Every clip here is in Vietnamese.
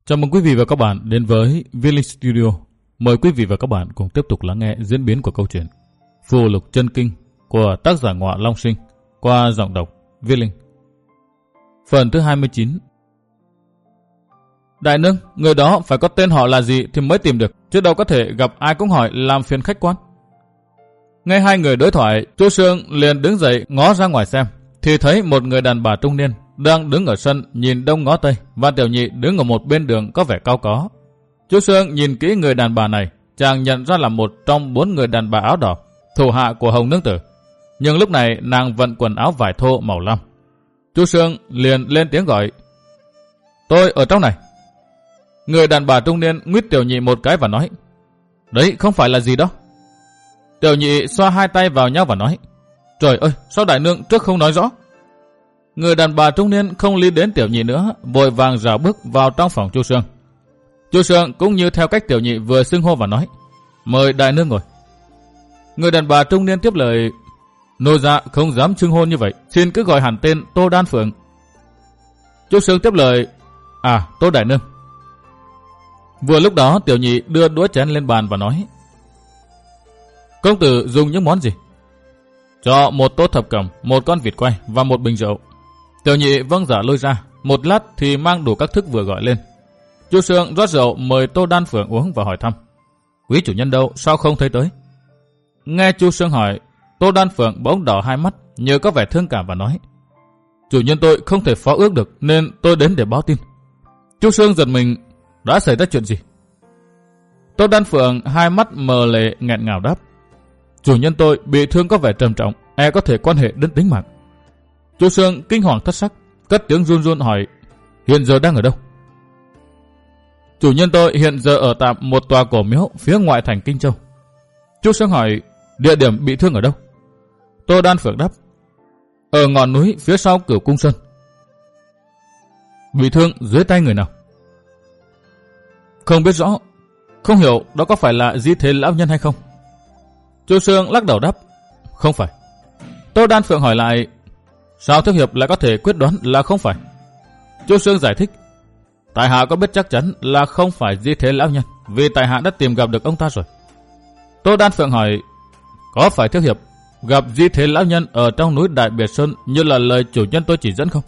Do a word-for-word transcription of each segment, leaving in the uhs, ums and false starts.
Chào mừng quý vị và các bạn đến với Viết Linh Studio. Mời quý vị và các bạn cùng tiếp tục lắng nghe diễn biến của câu chuyện Phù Lục Chân Kinh của tác giả Ngọa Long Sinh qua giọng đọc Viết Linh. Phần thứ hai mươi chín. Đại nương, người đó phải có tên họ là gì thì mới tìm được, chứ đâu có thể gặp ai cũng hỏi làm phiền khách quan. Nghe hai người đối thoại, Chu Sương liền đứng dậy ngó ra ngoài xem, thì thấy một người đàn bà trung niên đang đứng ở sân nhìn đông ngó tây, và Tiểu Nhị đứng ở một bên đường có vẻ cao có. Chu Sương nhìn kỹ người đàn bà này, chàng nhận ra là một trong bốn người đàn bà áo đỏ, thủ hạ của Hồng Nương Tử. Nhưng lúc này nàng vận quần áo vải thô màu lam. Chu Sương liền lên tiếng gọi: "Tôi ở trong này." Người đàn bà trung niên nguyết Tiểu Nhị một cái và nói: "Đấy không phải là gì đó." Tiểu Nhị xoa hai tay vào nhau và nói: "Trời ơi, sao đại nương trước không nói rõ?" Người đàn bà trung niên không lý đến Tiểu Nhị nữa, vội vàng rảo bước vào trong phòng Chu Sương. Chu Sương cũng như theo cách Tiểu Nhị vừa xưng hô và nói: "Mời đại nương ngồi." Người đàn bà trung niên tiếp lời: "Nô gia không dám xưng hô như vậy, xin cứ gọi hẳn tên Tô Đan Phượng." Chu Sương tiếp lời: "À, Tô đại nương." Vừa lúc đó Tiểu Nhị đưa đũa chén lên bàn và nói: "Công tử dùng những món gì?" "Cho một tô thập cẩm, một con vịt quay và một bình rượu." Tiểu Nhị vâng giả lôi ra, một lát thì mang đủ các thức vừa gọi lên. Chu Sương rót rượu mời Tô Đan Phượng uống và hỏi thăm: "Quý chủ nhân đâu, sao không thấy tới?" Nghe Chu Sương hỏi, Tô Đan Phượng bỗng đỏ hai mắt, như có vẻ thương cảm và nói: "Chủ nhân tôi không thể phó ước được nên tôi đến để báo tin." Chu Sương giật mình: "Đã xảy ra chuyện gì?" Tô Đan Phượng hai mắt mờ lệ nghẹn ngào đáp: "Chủ nhân tôi bị thương có vẻ trầm trọng, e có thể quan hệ đến tính mạng." Chu Sương kinh hoàng thất sắc, cất tiếng run run hỏi: "Hiện giờ đang ở đâu?" "Chủ nhân tôi hiện giờ ở tạm một tòa cổ miếu phía ngoại thành Kinh Châu." Chu Sương hỏi: "Địa điểm bị thương ở đâu?" Tô Đan Phượng đáp: "Ở ngọn núi phía sau Cửu Cung Sơn." "Bị thương dưới tay người nào?" "Không biết rõ, không hiểu đó có phải là Di Thế lão nhân hay không." Chu Sương lắc đầu đáp: "Không phải." Tô Đan Phượng hỏi lại: "Sao thiếu hiệp lại có thể quyết đoán là không phải?" Chu Sương giải thích: "Tại hạ có biết chắc chắn là không phải Di Thế lão nhân, vì tại hạ đã tìm gặp được ông ta rồi." Tô Đan Phượng hỏi: "Có phải thiếu hiệp gặp Di Thế lão nhân ở trong núi Đại Biệt Sơn như là lời chủ nhân tôi chỉ dẫn không?"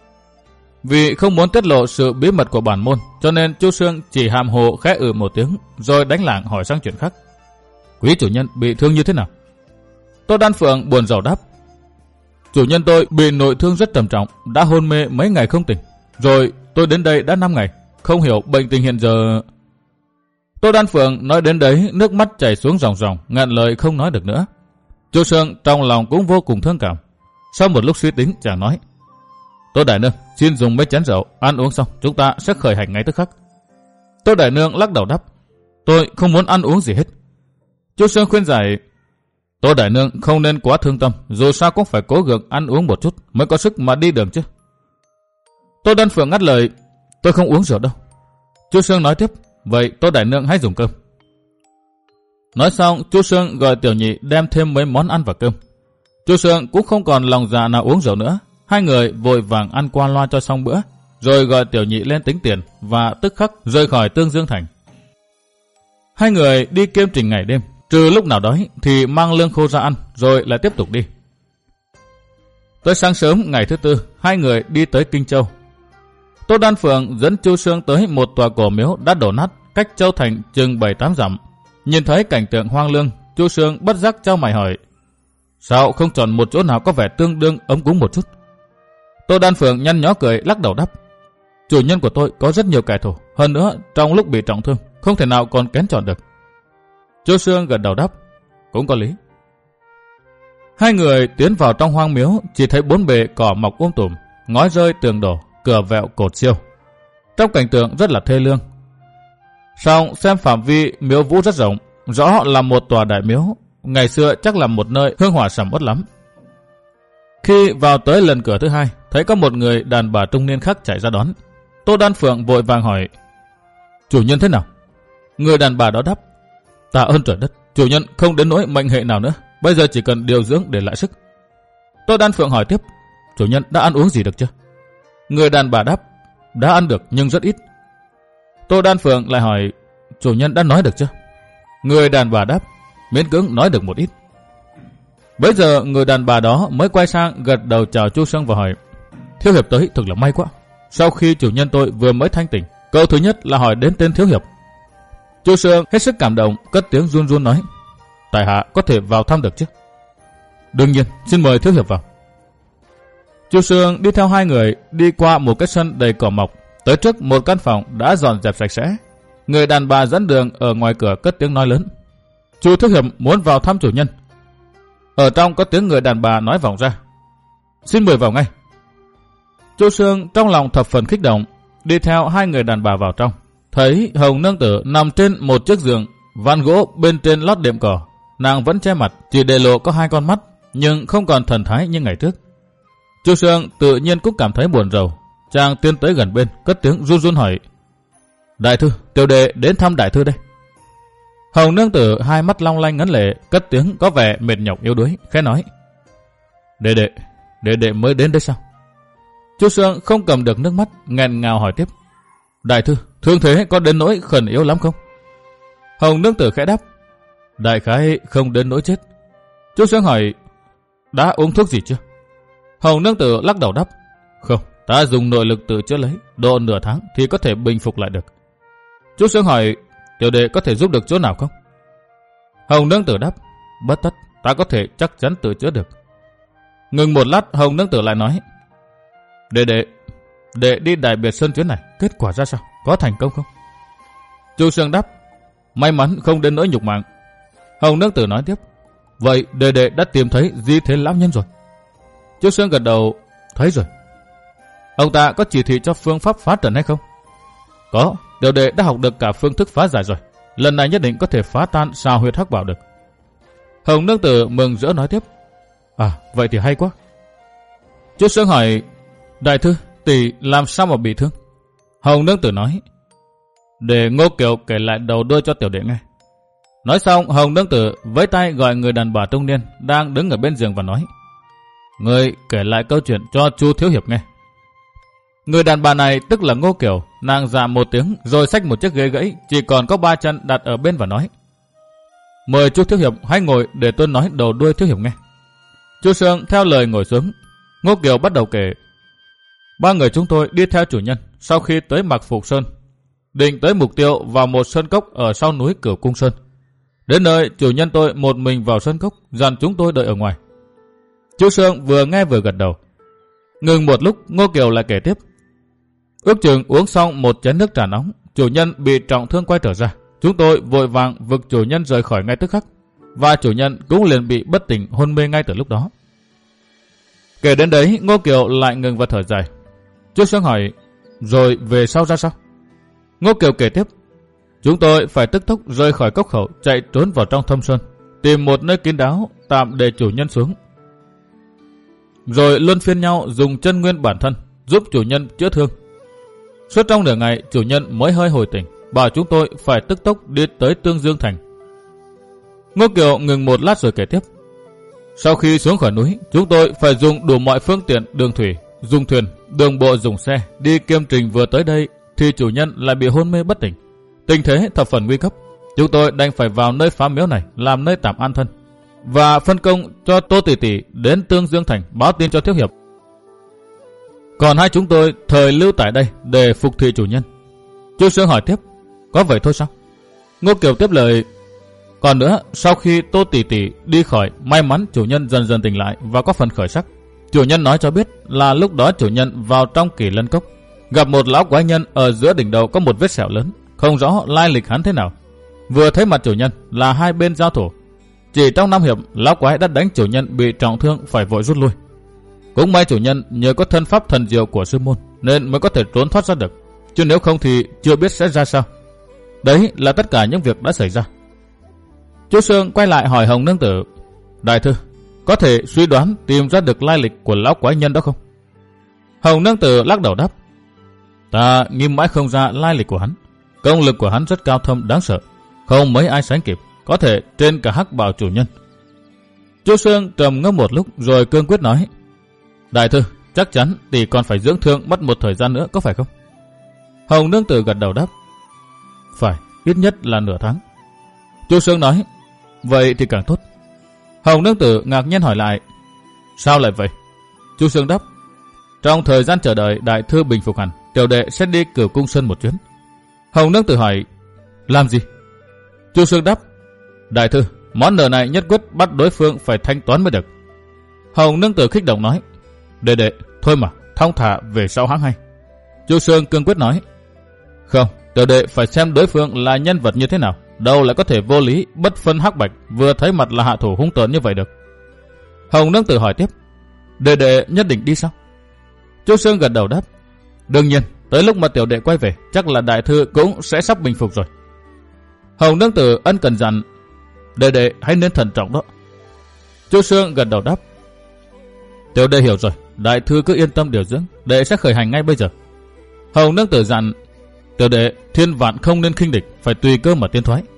Vì không muốn tiết lộ sự bí mật của bản môn, cho nên Chu Sương chỉ hàm hồ khẽ ừ một tiếng, rồi đánh lảng hỏi sang chuyện khác: "Quý chủ nhân bị thương như thế nào?" Tô Đan Phượng buồn rầu đáp: "Chủ nhân tôi bị nội thương rất trầm trọng, đã hôn mê mấy ngày không tỉnh. Rồi tôi đến đây đã năm ngày, không hiểu bệnh tình hiện giờ." Tô Đan Phượng nói đến đấy, nước mắt chảy xuống ròng ròng, ngạn lời không nói được nữa. Chu Sương trong lòng cũng vô cùng thương cảm. Sau một lúc suy tính, chàng nói: "Tô đại nương, xin dùng mấy chén rượu, ăn uống xong chúng ta sẽ khởi hành ngay tức khắc." Tô đại nương lắc đầu đáp: "Tôi không muốn ăn uống gì hết." Chu Sương khuyên giải: "Tô đại nương không nên quá thương tâm, dù sao cũng phải cố gắng ăn uống một chút mới có sức mà đi đường chứ." Tô Đan Phượng ngắt lời: "Tôi không uống rượu đâu." Chu Sương nói tiếp: "Vậy Tô đại nương hãy dùng cơm." Nói xong, Chu Sương gọi Tiểu Nhị đem thêm mấy món ăn và cơm. Chu Sương cũng không còn lòng dạ nào uống rượu nữa, hai người vội vàng ăn qua loa cho xong bữa, rồi gọi Tiểu Nhị lên tính tiền và tức khắc rời khỏi Tương Dương Thành. Hai người đi kiêm trình ngày đêm, trừ lúc nào đói thì mang lương khô ra ăn, rồi lại tiếp tục đi. Tới sáng sớm ngày thứ tư, hai người đi tới Kinh Châu. Tô Đan Phượng dẫn Chu Sương tới một tòa cổ miếu đã đổ nát, cách Châu Thành chừng bảy tám dặm. Nhìn thấy cảnh tượng hoang lương, Chu Sương bất giác chau mày hỏi: "Sao không chọn một chỗ nào có vẻ tương đương ấm cúng một chút?" Tô Đan Phượng nhăn nhó cười, lắc đầu đáp: "Chủ nhân của tôi có rất nhiều kẻ thù, hơn nữa trong lúc bị trọng thương không thể nào còn kén chọn được." Chu Sương gật đầu đáp: "Cũng có lý." Hai người tiến vào trong hoang miếu, chỉ thấy bốn bề cỏ mọc um tùm, ngói rơi tường đổ, cửa vẹo cột siêu. Trong cảnh tượng rất là thê lương. Song xem phạm vi miếu vũ rất rộng, rõ là một tòa đại miếu, ngày xưa chắc là một nơi hương hỏa sầm uất lắm. Khi vào tới lần cửa thứ hai, thấy có một người đàn bà trung niên khác chạy ra đón. Tô Đan Phượng vội vàng hỏi: "Chủ nhân thế nào?" Người đàn bà đó đáp: "Tạ ơn trời đất, chủ nhân không đến nỗi mệnh hệ nào nữa, bây giờ chỉ cần điều dưỡng để lại sức." Tô Đan Phượng hỏi tiếp: "Chủ nhân đã ăn uống gì được chưa?" Người đàn bà đáp: "Đã ăn được nhưng rất ít." Tô Đan Phượng lại hỏi, chủ nhân đã nói được chưa? Người đàn bà đáp, miễn cưỡng nói được một ít. Bấy giờ người đàn bà đó mới quay sang gật đầu chào Chu Sương và hỏi, thiếu hiệp tới thực là may quá. Sau khi chủ nhân tôi vừa mới thanh tỉnh, câu thứ nhất là hỏi đến tên thiếu hiệp. Chu Sương hết sức cảm động, cất tiếng run run nói, tại hạ có thể vào thăm được chứ? Đương nhiên, xin mời thiếu hiệp vào. Chu Sương đi theo hai người đi qua một cái sân đầy cỏ mọc, tới trước một căn phòng đã dọn dẹp sạch sẽ. Người đàn bà dẫn đường ở ngoài cửa cất tiếng nói lớn, Chu thiếu hiệp muốn vào thăm chủ nhân. Ở trong có tiếng người đàn bà nói vọng ra, xin mời vào ngay. Chu Sương trong lòng thập phần kích động, đi theo hai người đàn bà vào trong, thấy Hồng Nương Tử nằm trên một chiếc giường ván gỗ, bên trên lót đệm cỏ. Nàng vẫn che mặt, chỉ để lộ có hai con mắt, nhưng không còn thần thái như ngày trước. Chu Sương tự nhiên cũng cảm thấy buồn rầu, chàng tiến tới gần bên, cất tiếng run run hỏi, đại thư, tiểu đệ đến thăm đại thư đây. Hồng Nương Tử hai mắt long lanh ngấn lệ, cất tiếng có vẻ mệt nhọc yếu đuối, khẽ nói, đệ đệ, đệ đệ mới đến đấy sao? Chu Sương không cầm được nước mắt, nghẹn ngào hỏi tiếp, đại thư, thương thế có đến nỗi khẩn yếu lắm không? Hồng Nương Tử khẽ đáp, đại khái không đến nỗi chết. Chu Sương hỏi, đã uống thuốc gì chưa? Hồng Nương Tử lắc đầu đáp, không, ta dùng nội lực tự chữa lấy, độ nửa tháng thì có thể bình phục lại được. Chu Sương hỏi, tiểu đệ có thể giúp được chỗ nào không? Hồng Nương Tử đáp, bất tất, ta có thể chắc chắn tự chữa được. Ngừng một lát, Hồng Nương Tử lại nói, đệ đệ, đệ đi Đại Biệt Sơn chuyến này, kết quả ra sao? Có thành công không? Chu Sương đáp, may mắn không đến nỗi nhục mạng. Hồng Nương Tử nói tiếp, vậy đệ đệ đã tìm thấy Di Thế lão nhân rồi? Chu Sương gật đầu, thấy rồi. Ông ta có chỉ thị cho phương pháp phá trận hay không? Có, tiểu đệ đã học được cả phương thức phá giải rồi. Lần này nhất định có thể phá tan sao huyệt hắc bảo được. Hồng Nương Tử mừng rỡ nói tiếp, à, vậy thì hay quá. Chu Sương hỏi, đại thư, tỷ làm sao mà bị thương? Hồng Nương Tử nói, để Ngô Kiều kể lại đầu đuôi cho tiểu đệ nghe. Nói xong, Hồng Nương Tử với tay gọi người đàn bà trung niên đang đứng ở bên giường và nói, người kể lại câu chuyện cho Chu thiếu hiệp nghe. Người đàn bà này tức là Ngô Kiều, nàng dạ một tiếng rồi xách một chiếc ghế gãy chỉ còn có ba chân đặt ở bên và nói, mời Chu thiếu hiệp hãy ngồi để tôi nói đầu đuôi thiếu hiệp nghe. Chu Sương theo lời ngồi xuống. Ngô Kiều bắt đầu kể, ba người chúng tôi đi theo chủ nhân sau khi tới Mạc Phục Sơn, định tới mục tiêu vào một sơn cốc ở sau núi Cửu Cung Sơn. Đến nơi, chủ nhân tôi một mình vào sơn cốc, dặn chúng tôi đợi ở ngoài. Chu Sương vừa nghe vừa gật đầu. Ngừng một lúc, Ngô Kiều lại kể tiếp, ước chừng uống xong một chén nước trà nóng, chủ nhân bị trọng thương quay trở ra. Chúng tôi vội vàng vực chủ nhân rời khỏi ngay tức khắc, và chủ nhân cũng liền bị bất tỉnh hôn mê ngay từ lúc đó. Kể đến đấy, Ngô Kiều lại ngừng và thở dài. Chu Sương hỏi, rồi về sau ra sao? Ngô Kiều kể tiếp, chúng tôi phải tức tốc rời khỏi cốc khẩu, chạy trốn vào trong thâm sơn, tìm một nơi kín đáo tạm để chủ nhân xuống, rồi luân phiên nhau dùng chân nguyên bản thân giúp chủ nhân chữa thương. Suốt trong nửa ngày, chủ nhân mới hơi hồi tỉnh, bảo chúng tôi phải tức tốc đi tới Tương Dương Thành. Ngô Kiều ngừng một lát rồi kể tiếp, sau khi xuống khỏi núi, chúng tôi phải dùng đủ mọi phương tiện đường thủy, dùng thuyền, đường bộ, dùng xe đi kiêm trình. Vừa tới đây thì chủ nhân lại bị hôn mê bất tỉnh, tình thế thập phần nguy cấp. Chúng tôi đành phải vào nơi phá miếu này làm nơi tạm an thân, và phân công cho Tô tỷ tỷ đến Tương Dương Thành báo tin cho thiếu hiệp. Còn hai chúng tôi thời lưu tại đây để phục thị chủ nhân. Chu Sương hỏi tiếp, có vậy thôi sao? Ngô Kiều tiếp lời, còn nữa, sau khi Tô tỷ tỷ đi khỏi, may mắn chủ nhân dần dần tỉnh lại và có phần khởi sắc. Chủ nhân nói cho biết là lúc đó chủ nhân vào trong Kỳ Lân Cốc, gặp một lão quái nhân ở giữa đỉnh đầu có một vết sẹo lớn, không rõ lai lịch hắn thế nào. Vừa thấy mặt chủ nhân là hai bên giao thủ, chỉ trong năm hiệp, lão quái đã đánh chủ nhân bị trọng thương phải vội rút lui. Cũng may chủ nhân nhờ có thân pháp thần diệu của sư môn nên mới có thể trốn thoát ra được, chứ nếu không thì chưa biết sẽ ra sao. Đấy là tất cả những việc đã xảy ra. Chu Sương quay lại hỏi Hồng Nương Tử, đại thư, có thể suy đoán tìm ra được lai lịch của lão quái nhân đó không? Hồng Nương Tử lắc đầu đáp, ta nghĩ mãi không ra lai lịch của hắn. Công lực của hắn rất cao thâm đáng sợ, không mấy ai sánh kịp, có thể trên cả hắc bào chủ nhân. Chu Sương trầm ngâm một lúc rồi cương quyết nói, đại thư, chắc chắn tỷ còn phải dưỡng thương mất một thời gian nữa có phải không? Hồng Nương Tử gật đầu đáp, Phải, ít nhất là nửa tháng. Chu Sương nói, vậy thì càng tốt. Hồng Nương Tử ngạc nhiên hỏi lại, sao lại vậy? Chu Sương đáp, trong thời gian chờ đợi đại thư bình phục hẳn, tiểu đệ sẽ đi Cửu Cung Sơn một chuyến. Hồng Nương Tử hỏi, làm gì? Chu Sương đáp, đại thư, món nợ này nhất quyết bắt đối phương phải thanh toán mới được. Hồng Nương Tử kích động nói, đệ đệ, thôi mà, thong thả về sau hãng hay. Chu Sương cương quyết nói, không, tiểu đệ phải xem đối phương là nhân vật như thế nào, đâu lại có thể vô lý, bất phân hắc bạch, vừa thấy mặt là hạ thủ hung tợn như vậy được. Hồng Nương Tử hỏi tiếp, đệ đệ nhất định đi sao? Chu Sương gật đầu đáp, đương nhiên, tới lúc mà tiểu đệ quay về, chắc là đại thư cũng sẽ sắp bình phục rồi. Hồng Nương Tử ân cần dặn, đệ đệ hãy nên thận trọng đó. Chu Sương gật đầu đáp, tiểu đệ hiểu rồi, đại thư cứ yên tâm điều dưỡng, đệ sẽ khởi hành ngay bây giờ. Hồng Nương Tử dặn, tiểu đệ thiên vạn không nên khinh địch, phải tùy cơ mà tiến thoái.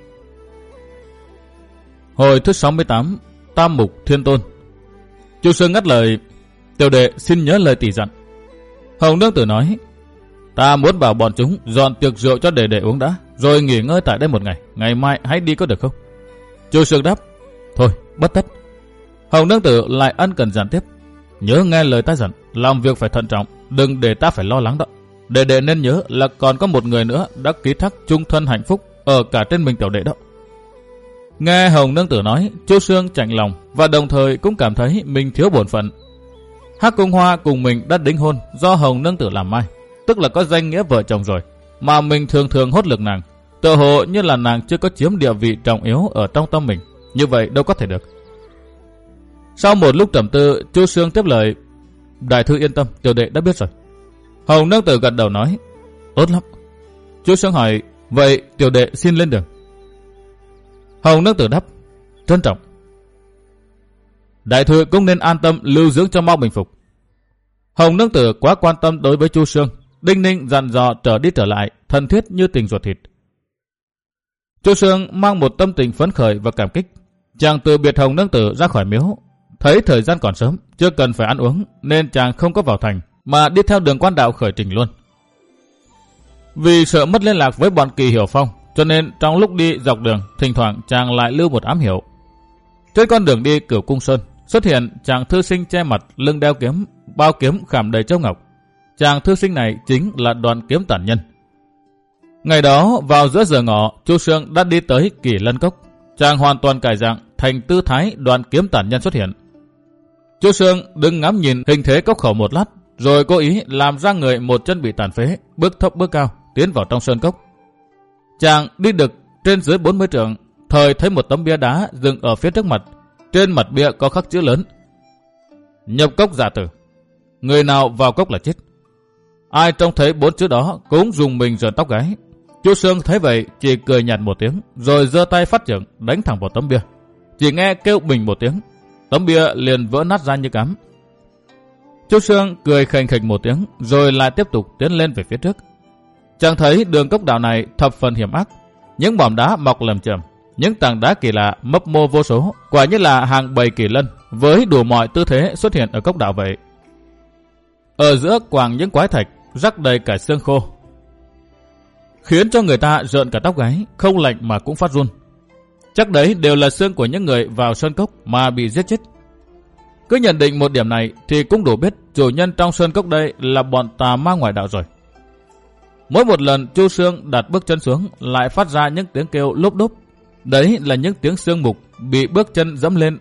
Hồi thứ sáu mươi tám, Tam Mục Thiên Tôn. Chu Sương ngắt lời, tiểu đệ xin nhớ lời tỷ dặn. Hồng Nương Tử nói, ta muốn bảo bọn chúng dọn tiệc rượu cho đệ đệ uống đã, rồi nghỉ ngơi tại đây một ngày, ngày mai hãy đi có được không? Chu Sương đáp, thôi, bất tất. Hồng Nương Tử lại ân cần dặn tiếp, nhớ nghe lời ta dặn, làm việc phải thận trọng, đừng để ta phải lo lắng đó. Đệ đệ nên nhớ là còn có một người nữa đã ký thác chung thân hạnh phúc ở cả trên mình tiểu đệ đó. Nghe Hồng Nương Tử nói, Chu Sương chạnh lòng và đồng thời cũng cảm thấy mình thiếu bổn phận. Hắc Cung Hoa cùng mình đã đính hôn do Hồng Nương Tử làm mai, tức là có danh nghĩa vợ chồng rồi, mà mình thường thường hốt lực nàng, tựa hồ như là nàng chưa có chiếm địa vị trọng yếu ở trong tâm mình, như vậy đâu có thể được. Sau một lúc trầm tư, Chu Sương tiếp lời, đại thư yên tâm, tiểu đệ đã biết rồi. Hồng Nương Tử gật đầu nói, tốt lắm. Chu Sương hỏi, vậy tiểu đệ xin lên đường. Hồng Nương Tử đáp, trân trọng. Đại thư cũng nên an tâm lưu dưỡng cho mau bình phục. Hồng Nương Tử quá quan tâm đối với Chu Sương, đinh ninh dặn dò trở đi trở lại, thân thiết như tình ruột thịt. Chu Sương mang một tâm tình phấn khởi và cảm kích. Chàng từ biệt Hồng Nương Tử ra khỏi miếu, thấy thời gian còn sớm, chưa cần phải ăn uống, nên chàng không có vào thành, mà đi theo đường quan đạo khởi trình luôn. Vì sợ mất liên lạc với bọn Kỳ Hiểu Phong, cho nên trong lúc đi dọc đường, thỉnh thoảng chàng lại lưu một ám hiệu. Trên con đường đi Cửu Cung Sơn, xuất hiện chàng thư sinh che mặt, lưng đeo kiếm, bao kiếm khảm đầy châu ngọc. Chàng thư sinh này chính là Đoạn Kiếm Tản Nhân. Ngày đó, vào giữa giờ ngọ, Chu Sương đã đi tới Kỳ Lân Cốc. Chàng hoàn toàn cải dạng thành tư thái Đoạn Kiếm Tản Nhân xuất hiện. Chu Sương đứng ngắm nhìn hình thế cốc khẩu một lát, rồi cố ý làm ra người một chân bị tàn phế, bước thấp bước cao, tiến vào trong sơn cốc. Chàng đi được trên dưới bốn mươi trượng, thời thấy một tấm bia đá dừng ở phía trước mặt. Trên mặt bia có khắc chữ lớn, nhập cốc giả tử, người nào vào cốc là chết. Ai trông thấy bốn chữ đó cũng dùng mình rợn tóc gáy. Chu Sương thấy vậy chỉ cười nhạt một tiếng, rồi giơ tay phát trưởng đánh thẳng vào tấm bia. Chỉ nghe kêu bình một tiếng, tấm bia liền vỡ nát ra như cám. Chu Sương cười khành khạch một tiếng, rồi lại tiếp tục tiến lên về phía trước. Chàng thấy đường cốc đạo này thập phần hiểm ác, những mỏm đá mọc lầm chởm, những tảng đá kỳ lạ mấp mô vô số, quả như là hàng bầy kỳ lân với đủ mọi tư thế xuất hiện ở cốc đạo vậy. Ở giữa quàng những quái thạch rắc đầy cả xương khô, khiến cho người ta rợn cả tóc gáy, không lạnh mà cũng phát run. Chắc đấy đều là xương của những người vào sơn cốc mà bị giết chết. Cứ nhận định một điểm này thì cũng đủ biết chủ nhân trong sơn cốc đây là bọn tà ma ngoại đạo rồi. Mỗi một lần Chu Sương đặt bước chân xuống lại phát ra những tiếng kêu lốp đốp. Đấy là những tiếng xương mục bị bước chân dẫm lên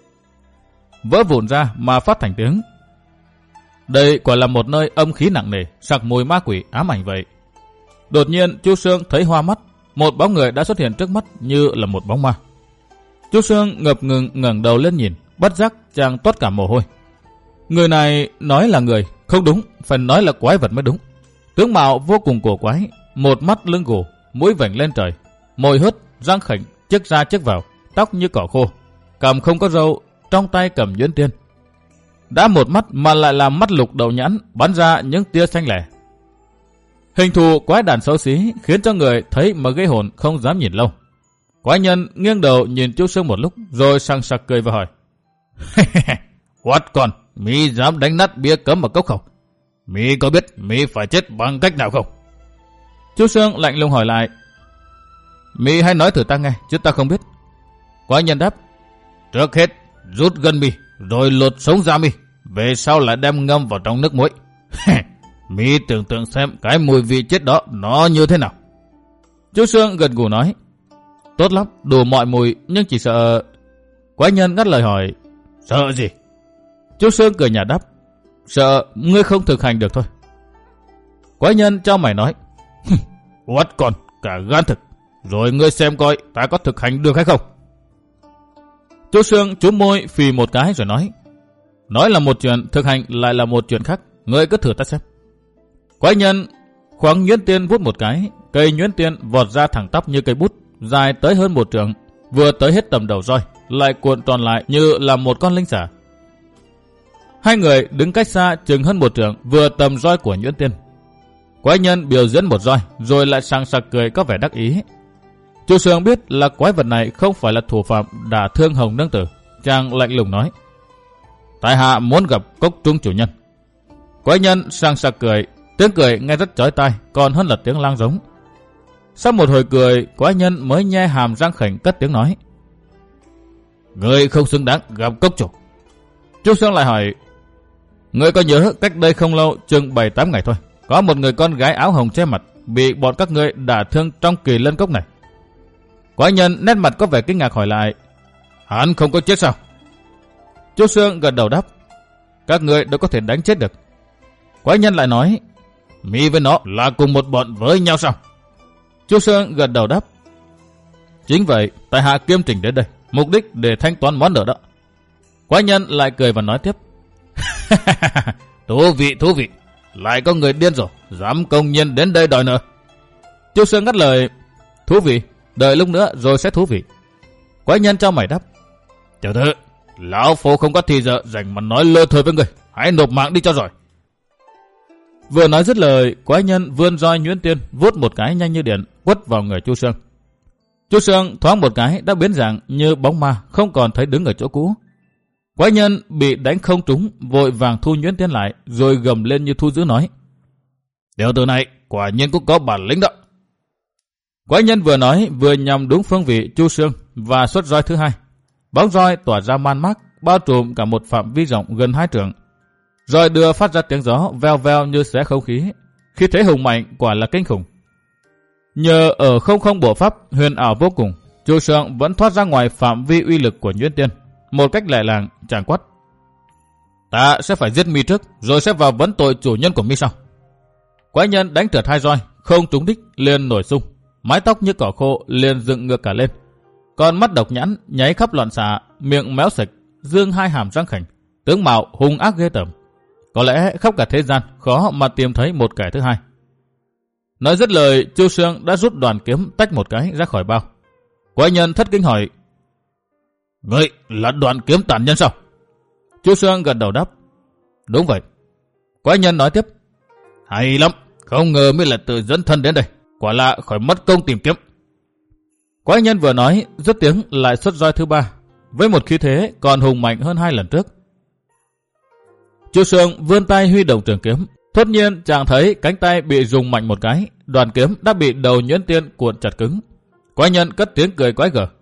vỡ vụn ra mà phát thành tiếng. Đây quả là một nơi âm khí nặng nề, sặc mùi ma quỷ ám ảnh vậy. Đột nhiên Chu Sương thấy hoa mắt, một bóng người đã xuất hiện trước mắt như là một bóng ma. Chu Sương ngập ngừng ngẩng đầu lên nhìn, bất giác chàng toát cả mồ hôi. Người này nói là người, không đúng, phải nói là quái vật mới đúng. Tướng mạo vô cùng cổ quái, một mắt lưng gù, mũi vểnh lên trời, môi hớt, răng khỉnh, chiếc ra chiếc vào, tóc như cỏ khô, cằm không có râu, trong tay cầm nhuyễn tiên. Đã một mắt mà lại là mắt lục đầu nhãn, bắn ra những tia xanh lẻ. Hình thù quái đản xấu xí khiến cho người thấy mà gây hồn không dám nhìn lâu. Quái nhân nghiêng đầu nhìn Chu Sương một lúc, rồi sằng sặc cười và hỏi: "Quát con, mi dám đánh nát bia cấm ở cốc không? Mi có biết mi phải chết bằng cách nào không?" Chu Sương lạnh lùng hỏi lại: Mi hãy nói thử ta nghe, chứ ta không biết. Quái nhân đáp. Trước hết, rút gân mi, rồi lột sống da mi. Về sau lại đem ngâm vào trong nước muối. Mi tưởng tượng xem cái mùi vị chết đó nó như thế nào. Chú Sương gật gù nói. Tốt lắm, đủ mọi mùi, nhưng chỉ sợ... Quái nhân ngắt lời hỏi. Sợ gì? Chú Sương cười nhạt đáp. Sợ ngươi không thực hành được thôi. Quái nhân trao mày nói. Oát con, cả gan thực. Rồi ngươi xem coi ta có thực hành được hay không. Chú Sương chúm môi phì một cái rồi nói. Nói là một chuyện, thực hành lại là một chuyện khác. Ngươi cứ thử ta xem. Quái nhân khoáng nhuyễn tiên vút một cái. Cây nhuyễn tiên vọt ra thẳng tắp như cây bút, dài tới hơn một trượng, vừa tới hết tầm đầu roi, lại cuộn tròn lại như là một con linh xà. Hai người đứng cách xa chừng hơn một trượng, vừa tầm roi của nhuyễn tiên. Quái nhân biểu diễn một roi, rồi lại sằng sặc cười có vẻ đắc ý. Chu Sương biết là quái vật này không phải là thủ phạm đả thương Hồng Nương Tử, chàng lạnh lùng nói: tại hạ muốn gặp Cốc Trung chủ nhân. Quái nhân sằng sặc cười, tiếng cười nghe rất chói tai, còn hơn là tiếng lang giống. Sau một hồi cười, quái nhân mới nhe hàm răng khểnh cất tiếng nói: người không xứng đáng gặp Cốc chủ. Chu Sương lại hỏi: người có nhớ cách đây không lâu, chừng bảy tám ngày thôi, có một người con gái áo hồng che mặt bị bọn các ngươi đả thương trong kỳ lân cốc này? Quái nhân nét mặt có vẻ kinh ngạc hỏi lại: hắn không có chết sao? Chu Sương gật đầu đáp: các ngươi đâu có thể đánh chết được. Quái nhân lại nói: mi với nó là cùng một bọn với nhau sao? Chu Sương gật đầu đáp: chính vậy, tại hạ kiêm trình đến đây, mục đích để thanh toán món nợ đó. Quái nhân lại cười và nói tiếp: thú vị, thú vị, lại có người điên rồi, dám công nhiên đến đây đòi nợ. Chu Sương ngắt lời: thú vị, đợi lúc nữa rồi sẽ thú vị. Quái nhân trao mày đáp: tiểu thư, lão phu không có thì giờ dành mà nói lơ thơ với người, hãy nộp mạng đi cho rồi. Vừa nói dứt lời, quái nhân vươn roi nhuyễn tiên vút một cái nhanh như điện quất vào người Chu Sương. Chu Sương thoáng một cái đã biến dạng như bóng ma, không còn thấy đứng ở chỗ cũ. Quái nhân bị đánh không trúng, vội vàng thu nhuyễn tiên lại, rồi gầm lên như thu dữ nói: tiểu tử này quả nhiên cũng có bản lĩnh đó. Quái nhân vừa nói vừa nhằm đúng phương vị Chu Sương và xuất roi thứ hai. Bóng roi tỏa ra man mác, bao trùm cả một phạm vi rộng gần hai trượng. Roi đưa phát ra tiếng gió veo veo như xé không khí, khi thế hùng mạnh quả là kinh khủng. Nhờ ở không không bộ pháp huyền ảo vô cùng, Chu Sương vẫn thoát ra ngoài phạm vi uy lực của nhuyễn tiên. Một cách lẹ làng, chàng quát: ta sẽ phải giết mi trước, rồi sẽ vào vấn tội chủ nhân của mi sau. Quái nhân đánh trượt hai roi, không trúng đích, liền nổi sung, mái tóc như cỏ khô liền dựng ngược cả lên, con mắt độc nhãn nháy khắp loạn xạ, miệng méo sạch, dương hai hàm răng khảnh, tướng mạo hung ác ghê tởm. Có lẽ khắp cả thế gian khó mà tìm thấy một kẻ thứ hai. Nói dứt lời, Chu Sương đã rút đoàn kiếm tách một cái ra khỏi bao. Quái nhân thất kinh hỏi: ngươi là đoàn kiếm tàn nhân sao? Chu Sương gật đầu đáp: đúng vậy. Quái nhân nói tiếp: hay lắm, không ngờ mới là tự dẫn thân đến đây, quả là khỏi mất công tìm kiếm. Quái nhân vừa nói, dứt tiếng lại xuất roi thứ ba, với một khí thế còn hùng mạnh hơn hai lần trước. Chu Sương vươn tay huy động trường kiếm, thốt nhiên chàng thấy cánh tay bị rung mạnh một cái, đoàn kiếm đã bị đầu nhuyễn tiên cuộn chặt cứng. Quái nhân cất tiếng cười quái gở.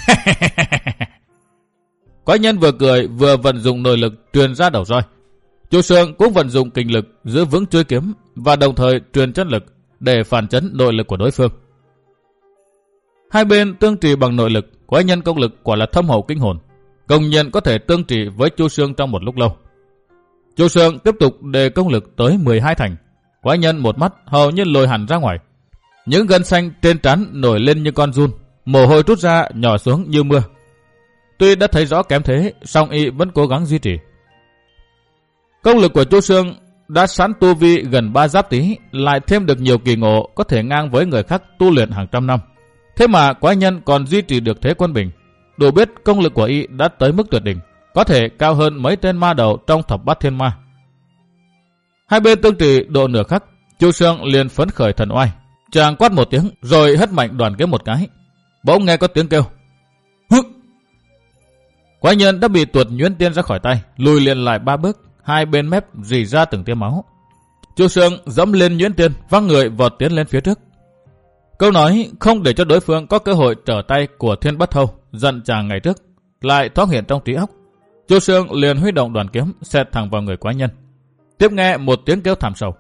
Quái nhân vừa cười vừa vận dụng nội lực truyền ra đầu roi. Chu Sương cũng vận dụng kình lực giữ vững chuôi kiếm và đồng thời truyền chân lực để phản chấn nội lực của đối phương. Hai bên tương trì bằng nội lực, quái nhân công lực quả là thâm hậu kinh hồn, công nhận có thể tương trì với Chu Sương trong một lúc lâu. Chu Sương tiếp tục đề công lực tới mười hai thành. Quái nhân một mắt hầu như lồi hẳn ra ngoài, những gân xanh trên trán nổi lên như con giun, mồ hôi trút ra nhỏ xuống như mưa. Tuy đã thấy rõ kém thế, song y vẫn cố gắng duy trì. Công lực của Chu Sương đã sẵn tu vi gần ba giáp tí, lại thêm được nhiều kỳ ngộ có thể ngang với người khác tu luyện hàng trăm năm. Thế mà quái nhân còn duy trì được thế quân bình, đủ biết công lực của y đã tới mức tuyệt đỉnh, có thể cao hơn mấy tên ma đầu trong thập bát thiên ma. Hai bên tương trì độ nửa khắc, Chu Sương liền phấn khởi thần oai, chàng quát một tiếng rồi hất mạnh đoàn kiếm một cái. Bỗng nghe có tiếng kêu: hức! Quái nhân đã bị tuột nhuyễn tiên ra khỏi tay, lùi liền lại ba bước, hai bên mép rỉ ra từng tia máu. Chu Sương dẫm lên nhuyễn tiên, văng người vọt tiến lên phía trước. Câu nói không để cho đối phương có cơ hội trở tay của Thiên Bất Thâu giận chàng ngày trước lại thoáng hiện trong trí óc. Chu Sương liền huy động đoàn kiếm xẹt thẳng vào người quái nhân. Tiếp nghe một tiếng kêu thảm sầu.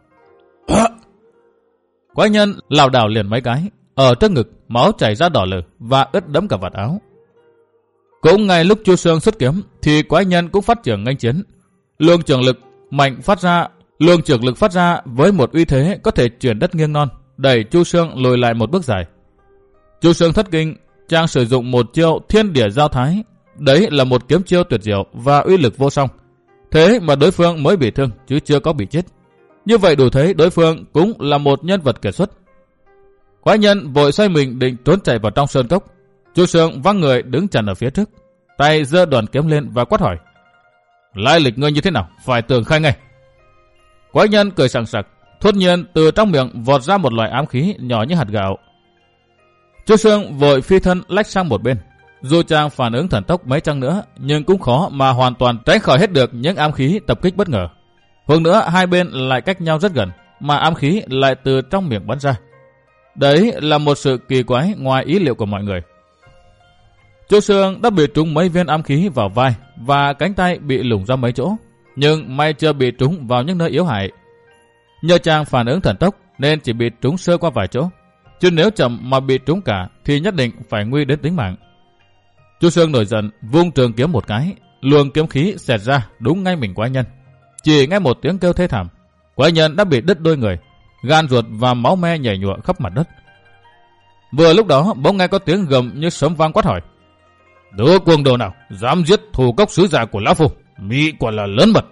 Quái nhân lảo đảo liền mấy cái, ở trước ngực máu chảy ra đỏ lử và ướt đẫm cả vạt áo. Cũng ngay lúc Chu Sương xuất kiếm thì quái nhân cũng phát trưởng nghênh chiến. Luồng trường lực mạnh phát ra, luồng trường lực phát ra với một uy thế có thể chuyển đất nghiêng non, đẩy Chu Sương lùi lại một bước dài. Chu Sương thất kinh, chàng sử dụng một chiêu Thiên Địa Giao Thái, đấy là một kiếm chiêu tuyệt diệu và uy lực vô song. Thế mà đối phương mới bị thương chứ chưa có bị chết. Như vậy đủ thấy đối phương cũng là một nhân vật kiệt xuất. Quái nhân vội xoay mình định trốn chạy vào trong sơn cốc. Chu Sương văng người đứng chặn ở phía trước, tay giơ đoàn kiếm lên và quát hỏi: lai lịch ngươi như thế nào, phải tường khai ngay. Quái nhân cười sảng sặc, thốt nhiên từ trong miệng vọt ra một loại ám khí nhỏ như hạt gạo. Chu Sương vội phi thân lách sang một bên. Dù chàng phản ứng thần tốc mấy chăng nữa, nhưng cũng khó mà hoàn toàn tránh khỏi hết được những ám khí tập kích bất ngờ. Hơn nữa hai bên lại cách nhau rất gần, mà ám khí lại từ trong miệng bắn ra. Đấy là một sự kỳ quái ngoài ý liệu của mọi người. Chu Sương đã bị trúng mấy viên ám khí vào vai và cánh tay bị lủng ra mấy chỗ, nhưng may chưa bị trúng vào những nơi yếu hại. Nhờ chàng phản ứng thần tốc nên chỉ bị trúng sơ qua vài chỗ, chứ nếu chậm mà bị trúng cả thì nhất định phải nguy đến tính mạng. Chu Sương nổi giận, vung trường kiếm một cái, luồng kiếm khí xẹt ra đúng ngay mình quái nhân. Chỉ nghe một tiếng kêu thê thảm, quái nhân đã bị đứt đôi người, gan ruột và máu me nhảy nhụa khắp mặt đất. Vừa lúc đó bỗng nghe có tiếng gầm như sấm vang quát hỏi: đứa cuồng đồ nào dám giết thủ cốc sứ giả của lão phu, mỹ quả là lớn mật.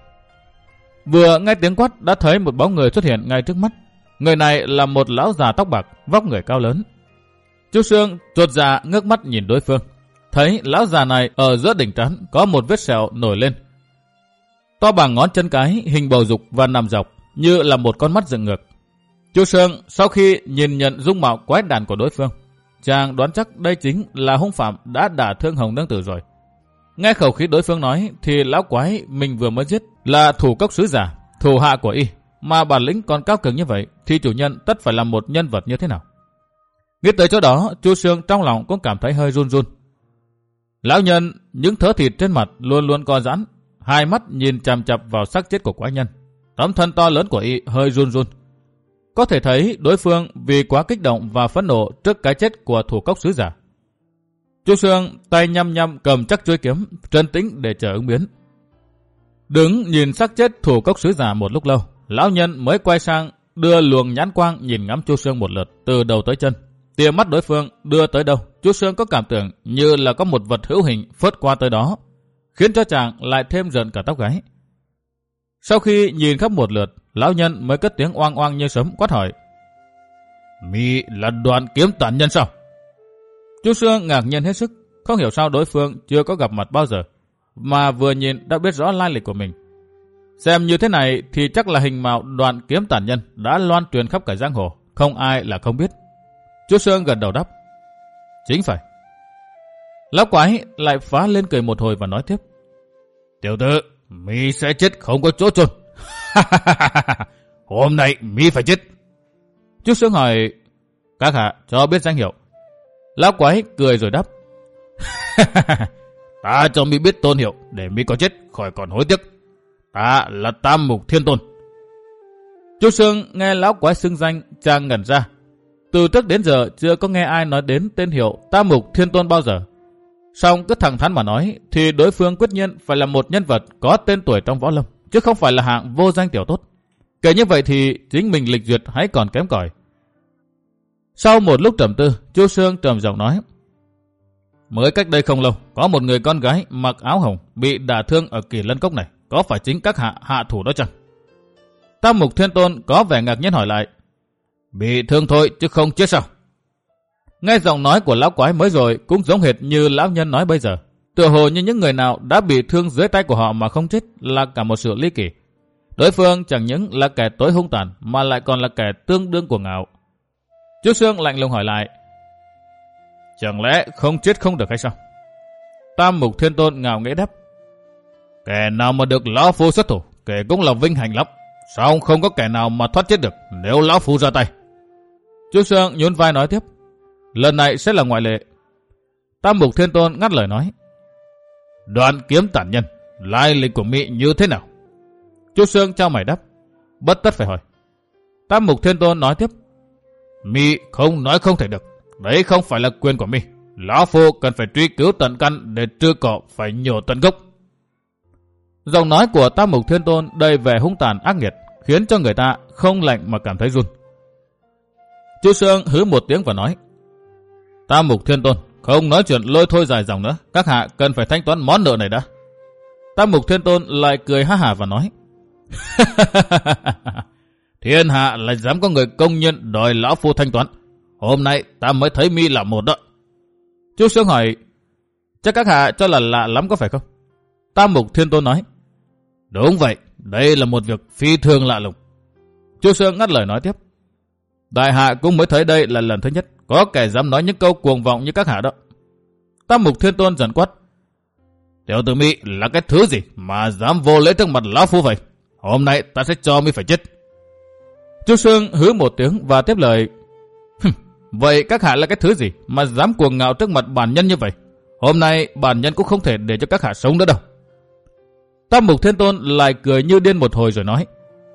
Vừa nghe tiếng quát đã thấy một bóng người xuất hiện ngay trước mắt. Người này là một lão già tóc bạc, vóc người cao lớn. Chu Sương chột dạ ngước mắt nhìn đối phương, thấy lão già này ở giữa đỉnh trán có một vết sẹo nổi lên, to bằng ngón chân cái, hình bầu dục và nằm dọc như là một con mắt dựng ngược. Chu Sương sau khi nhìn nhận dung mạo quái đản của đối phương, chàng đoán chắc đây chính là hung phạm đã đả thương Hồng Nương Tử rồi. Nghe khẩu khí đối phương nói thì lão quái mình vừa mới giết là thủ cốc sứ giả, thủ hạ của y, mà bản lĩnh còn cao cường như vậy thì chủ nhân tất phải là một nhân vật như thế nào. Nghĩ tới chỗ đó, Chu Sương trong lòng cũng cảm thấy hơi run run. Lão nhân những thớ thịt trên mặt luôn luôn co giãn, hai mắt nhìn chằm chằm vào xác chết của quái nhân. Tấm thân to lớn của y hơi run run. Có thể thấy đối phương vì quá kích động và phẫn nộ trước cái chết của thủ cốc sứ giả. Chu Sương tay nhăm nhăm cầm chắc chuôi kiếm, trấn tĩnh để chờ ứng biến. Đứng nhìn xác chết thủ cốc sứ giả một lúc lâu, lão nhân mới quay sang đưa luồng nhãn quang nhìn ngắm Chu Sương một lượt từ đầu tới chân. Tia mắt đối phương đưa tới đâu, Chu Sương có cảm tưởng như là có một vật hữu hình phớt qua tới đó, khiến cho chàng lại thêm rợn cả tóc gáy. Sau khi nhìn khắp một lượt, lão nhân mới cất tiếng oang oang như sấm quát hỏi: "Mi là Đoạn Kiếm tàn nhân sao?" Chu Sương ngạc nhiên hết sức, không hiểu sao đối phương chưa có gặp mặt bao giờ, mà vừa nhìn đã biết rõ lai lịch của mình. Xem như thế này thì chắc là hình mạo Đoạn Kiếm tàn nhân đã loan truyền khắp cả giang hồ, không ai là không biết. Chu Sương gật đầu đáp: "Chính phải." Lão quái lại phá lên cười một hồi và nói tiếp: "Tiểu tử, mi sẽ chết không có chỗ chôn." "Hôm nay mi phải chết." Chu Sương hỏi: "Các hạ cho biết danh hiệu." Lão quái cười rồi đáp: "Ta cho mi biết tôn hiệu để mi có chết khỏi còn hối tiếc. Ta là Tam Mục Thiên Tôn." Chu Sương nghe lão quái xưng danh, chàng ngẩn ra. Từ trước đến giờ chưa có nghe ai nói đến tên hiệu Tam Mục Thiên Tôn bao giờ. Song cứ thẳng thắn mà nói thì đối phương quyết nhiên phải là một nhân vật có tên tuổi trong võ lâm, chứ không phải là hạng vô danh tiểu tốt. Kể như vậy thì chính mình lịch duyệt hãy còn kém cỏi. Sau một lúc trầm tư, Chu Sương trầm giọng nói: "Mới cách đây không lâu, có một người con gái mặc áo hồng bị đả thương ở Kỳ Lân Cốc này, có phải chính các hạ hạ thủ đó chăng?" Tam Mục Thiên Tôn có vẻ ngạc nhiên hỏi lại: "Bị thương thôi chứ không chết sao?" Nghe giọng nói của lão quái mới rồi cũng giống hệt như lão nhân nói bây giờ. Tựa hồ như những người nào đã bị thương dưới tay của họ mà không chết là cả một sự ly kỳ. Đối phương chẳng những là kẻ tối hung tàn mà lại còn là kẻ tương đương của ngạo. Chu Sương lạnh lùng hỏi lại: "Chẳng lẽ không chết không được hay sao?" Tam Mục Thiên Tôn ngạo nghễ đáp: "Kẻ nào mà được lão phu xuất thủ, kẻ cũng là vinh hạnh lắm. Sao không có kẻ nào mà thoát chết được nếu lão phu ra tay?" Chu Sương nhún vai nói tiếp. Lần này sẽ là ngoại lệ. Tam Mục Thiên Tôn ngắt lời nói. Đoạn kiếm tản nhân, lai lịch của mị như thế nào? Chu Sương trao mày đáp. Bất tất phải hỏi. Tam Mục Thiên Tôn nói tiếp. Mị không nói không thể được. Đấy không phải là quyền của mị. Lão Phu cần phải truy cứu tận căn để trừ cỏ phải nhổ tận gốc. Giọng nói của Tam Mục Thiên Tôn đầy vẻ hung tàn ác nghiệt, khiến cho người ta không lạnh mà cảm thấy run. Chu Sương hứ một tiếng và nói. Tam Mục Thiên Tôn, không nói chuyện lôi thôi dài dòng nữa. Các hạ cần phải thanh toán món nợ này đã. Tam Mục Thiên Tôn lại cười ha hả và nói. Thiên hạ lại dám có người công nhân đòi lão phu thanh toán. Hôm nay ta mới thấy mi là một đó. Chu Sương hỏi. Chắc các hạ cho là lạ lắm có phải không? Tam Mục Thiên Tôn nói. Đúng vậy, đây là một việc phi thường lạ lùng. Chu Sương ngắt lời nói tiếp. Đại hạ cũng mới thấy đây là lần thứ nhất có kẻ dám nói những câu cuồng vọng như các hạ đó. Tam Mục Thiên Tôn giận quát. Tiểu tử mi là cái thứ gì mà dám vô lễ trước mặt lão phu vậy? Hôm nay ta sẽ cho mi phải chết. Chu Sương hứ một tiếng và tiếp lời. Vậy các hạ là cái thứ gì mà dám cuồng ngạo trước mặt bản nhân như vậy? Hôm nay bản nhân cũng không thể để cho các hạ sống nữa đâu. Tam Mục Thiên Tôn lại cười như điên một hồi rồi nói.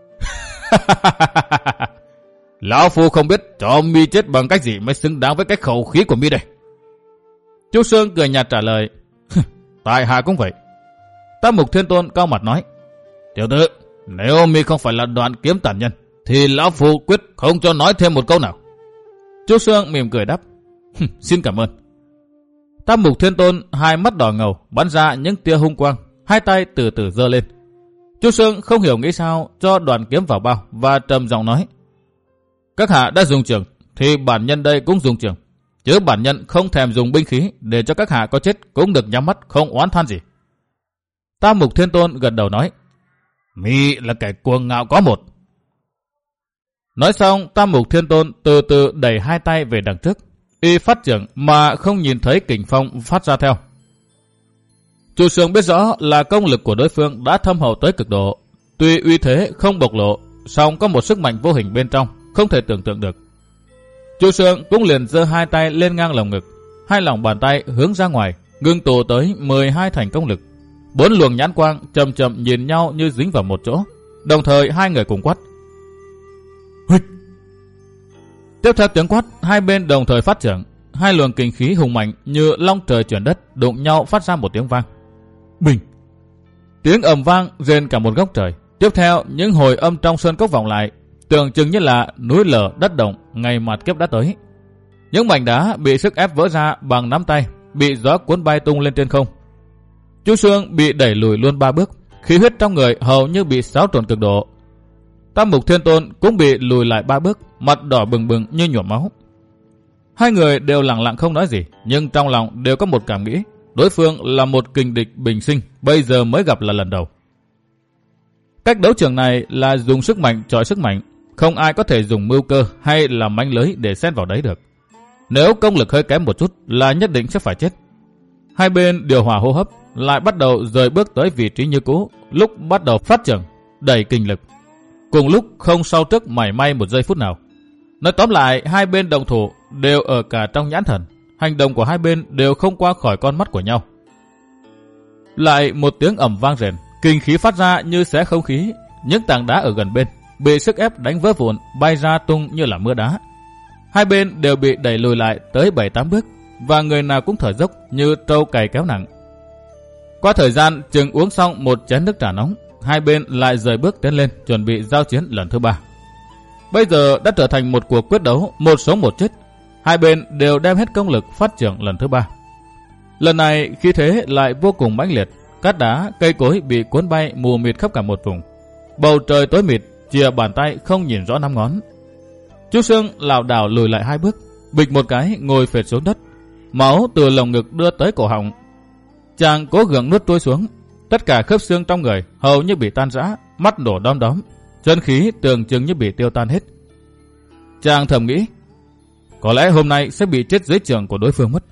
Lão phu không biết cho mi chết bằng cách gì mới xứng đáng với cái khẩu khí của mi đây. Chu Sương cười nhạt trả lời. Tại hạ cũng vậy. Tam Mục Thiên Tôn cao mặt nói. Tiểu tử, nếu mi không phải là Đoạn kiếm tản nhân thì lão phu quyết không cho nói thêm một câu nào. Chu Sương mỉm cười đáp. Xin cảm ơn. Tam Mục Thiên Tôn hai mắt đỏ ngầu bắn ra những tia hung quang, hai tay từ từ giơ lên. Chu Sương không hiểu nghĩ sao cho Đoạn kiếm vào bao và trầm giọng nói. Các hạ đã dùng trường thì bản nhân đây cũng dùng trường, chứ bản nhân không thèm dùng binh khí để cho các hạ có chết cũng được nhắm mắt không oán than gì. Tam Mục Thiên Tôn gật đầu nói. Mi là kẻ cuồng ngạo có một. Nói xong, Tam Mục Thiên Tôn từ từ đẩy hai tay về đằng trước, y phát trưởng mà không nhìn thấy kình phong phát ra theo. Chu Sương biết rõ là công lực của đối phương đã thâm hậu tới cực độ, tuy uy thế không bộc lộ, song có một sức mạnh vô hình bên trong, không thể tưởng tượng được. Chu Sương cũng liền giơ hai tay lên ngang lồng ngực, hai lòng bàn tay hướng ra ngoài, ngưng tụ tới mười hai thành công lực. Bốn luồng nhãn quang chậm chậm nhìn nhau như dính vào một chỗ, đồng thời hai người cùng quát. Hịch! Tiếp theo tiếng quát, hai bên đồng thời phát trưởng, hai luồng kình khí hùng mạnh như long trời chuyển đất đụng nhau phát ra một tiếng vang. Bình! Tiếng ầm vang rền cả một góc trời. Tiếp theo những hồi âm trong sơn cốc vọng lại, tưởng chừng như là núi lở đất động, ngày mạt kiếp đã tới. Những mảnh đá bị sức ép vỡ ra bằng nắm tay, bị gió cuốn bay tung lên trên không. Chu Sương bị đẩy lùi luôn ba bước, khí huyết trong người hầu như bị xáo trộn cực độ. Tam Mục Thiên Tôn cũng bị lùi lại ba bước, mặt đỏ bừng bừng như nhuộm máu. Hai người đều lặng lặng không nói gì, nhưng trong lòng đều có một cảm nghĩ, đối phương là một kình địch bình sinh, bây giờ mới gặp là lần đầu. Cách đấu trường này là dùng sức mạnh chọi sức mạnh, không ai có thể dùng mưu cơ hay là mánh lưới để xen vào đấy được. Nếu công lực hơi kém một chút là nhất định sẽ phải chết. Hai bên điều hòa hô hấp, lại bắt đầu rời bước tới vị trí như cũ, lúc bắt đầu phát trưởng, đẩy kình lực. Cùng lúc không sau trước mảy may một giây phút nào. Nói tóm lại, hai bên đồng thủ đều ở cả trong nhãn thần, hành động của hai bên đều không qua khỏi con mắt của nhau. Lại một tiếng ầm vang rền, kinh khí phát ra như xé không khí, những tảng đá ở gần bên bị sức ép đánh vỡ vụn, bay ra tung như là mưa đá. Hai bên đều bị đẩy lùi lại tới bảy tám bước, và người nào cũng thở dốc như trâu cày kéo nặng. Qua thời gian chừng uống xong một chén nước trà nóng, hai bên lại rời bước tiến lên chuẩn bị giao chiến lần thứ ba. Bây giờ đã trở thành một cuộc quyết đấu một sống một chết. Hai bên đều đem hết công lực phát triển lần thứ ba. Lần này khí thế lại vô cùng mãnh liệt, cát đá, cây cối bị cuốn bay mù mịt khắp cả một vùng. Bầu trời tối mịt, chìa bàn tay không nhìn rõ năm ngón. Chu Sương lảo đảo lùi lại hai bước, bịch một cái ngồi phệt xuống đất, máu từ lồng ngực đưa tới cổ họng. Chàng cố gắng nuốt trôi xuống, tất cả khớp xương trong người hầu như bị tan rã, mắt đổ đom đóm, chân khí tưởng chừng như bị tiêu tan hết. Chàng thầm nghĩ, có lẽ hôm nay sẽ bị chết dưới trường của đối phương mất.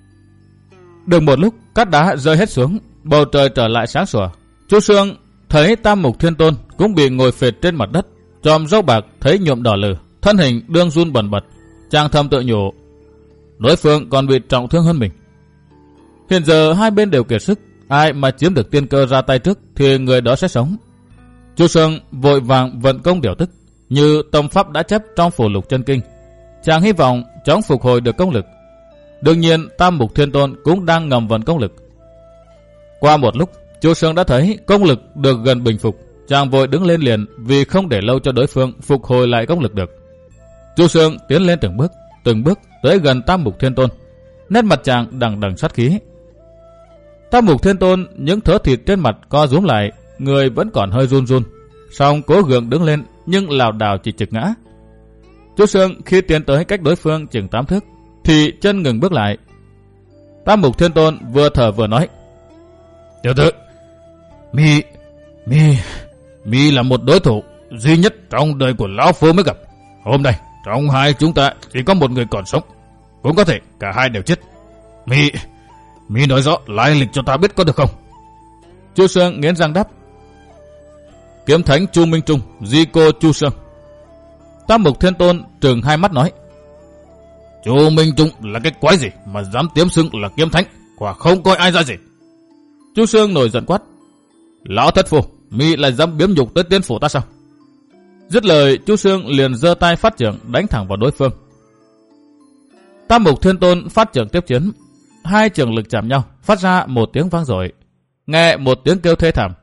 Được một lúc, cát đá rơi hết xuống, bầu trời trở lại sáng sủa. Chu Sương thấy Tam Mục Thiên Tôn cũng bị ngồi phệt trên mặt đất, chòm râu bạc thấy nhuộm đỏ lừ, thân hình đương run bần bật, Chàng thầm tự nhủ, đối phương còn bị trọng thương hơn mình. Hiện giờ hai bên đều kiệt sức, ai mà chiếm được tiên cơ ra tay trước thì người đó sẽ sống. Chu Sương vội vàng vận công điều tức, như tâm pháp đã chép trong phù lục chân kinh. Chàng hy vọng chóng phục hồi được công lực. Đương nhiên Tam Mục Thiên Tôn cũng đang ngầm vận công lực. Qua một lúc, Chu Sương đã thấy công lực được gần bình phục. Chàng vội đứng lên liền vì không để lâu cho đối phương phục hồi lại công lực được. Chu Sương tiến lên từng bước, từng bước tới gần Tam Mục Thiên Tôn. Nét mặt chàng đằng đằng sát khí. Tam Mục Thiên Tôn những thớ thịt trên mặt co rúm lại, người vẫn còn hơi run run, song cố gượng đứng lên nhưng lảo đảo chỉ trực ngã. Chu Sương khi tiến tới cách đối phương chừng tám thước thì chân ngừng bước lại. Tam Mục Thiên Tôn vừa thở vừa nói, tiểu tử, mi mi mi là một đối thủ duy nhất trong đời của lão phu mới gặp. Hôm nay trong hai chúng ta chỉ có một người còn sống, cũng có thể cả hai đều chết. Mi mi nói rõ lai lịch cho ta biết có được không? Chu Sương nghiến răng đáp, Kiếm Thánh Chu Minh Trung, di cô Chu Sương. Tam Mục Thiên Tôn trừng hai mắt nói, Chu Minh Trung là cái quái gì mà dám tiếm xưng là Kiếm Thánh, quả không coi ai ra gì. Chu Sương nổi giận quát, lão thất phu, mi lại dám biếm nhục tới tiên phủ ta sao? Dứt lời, Chu Sương liền giơ tay phát chưởng đánh thẳng vào đối phương. Tam Mục Thiên Tôn phát chưởng tiếp chiến, hai chưởng lực chạm nhau, phát ra một tiếng vang dội, nghe một tiếng kêu thê thảm.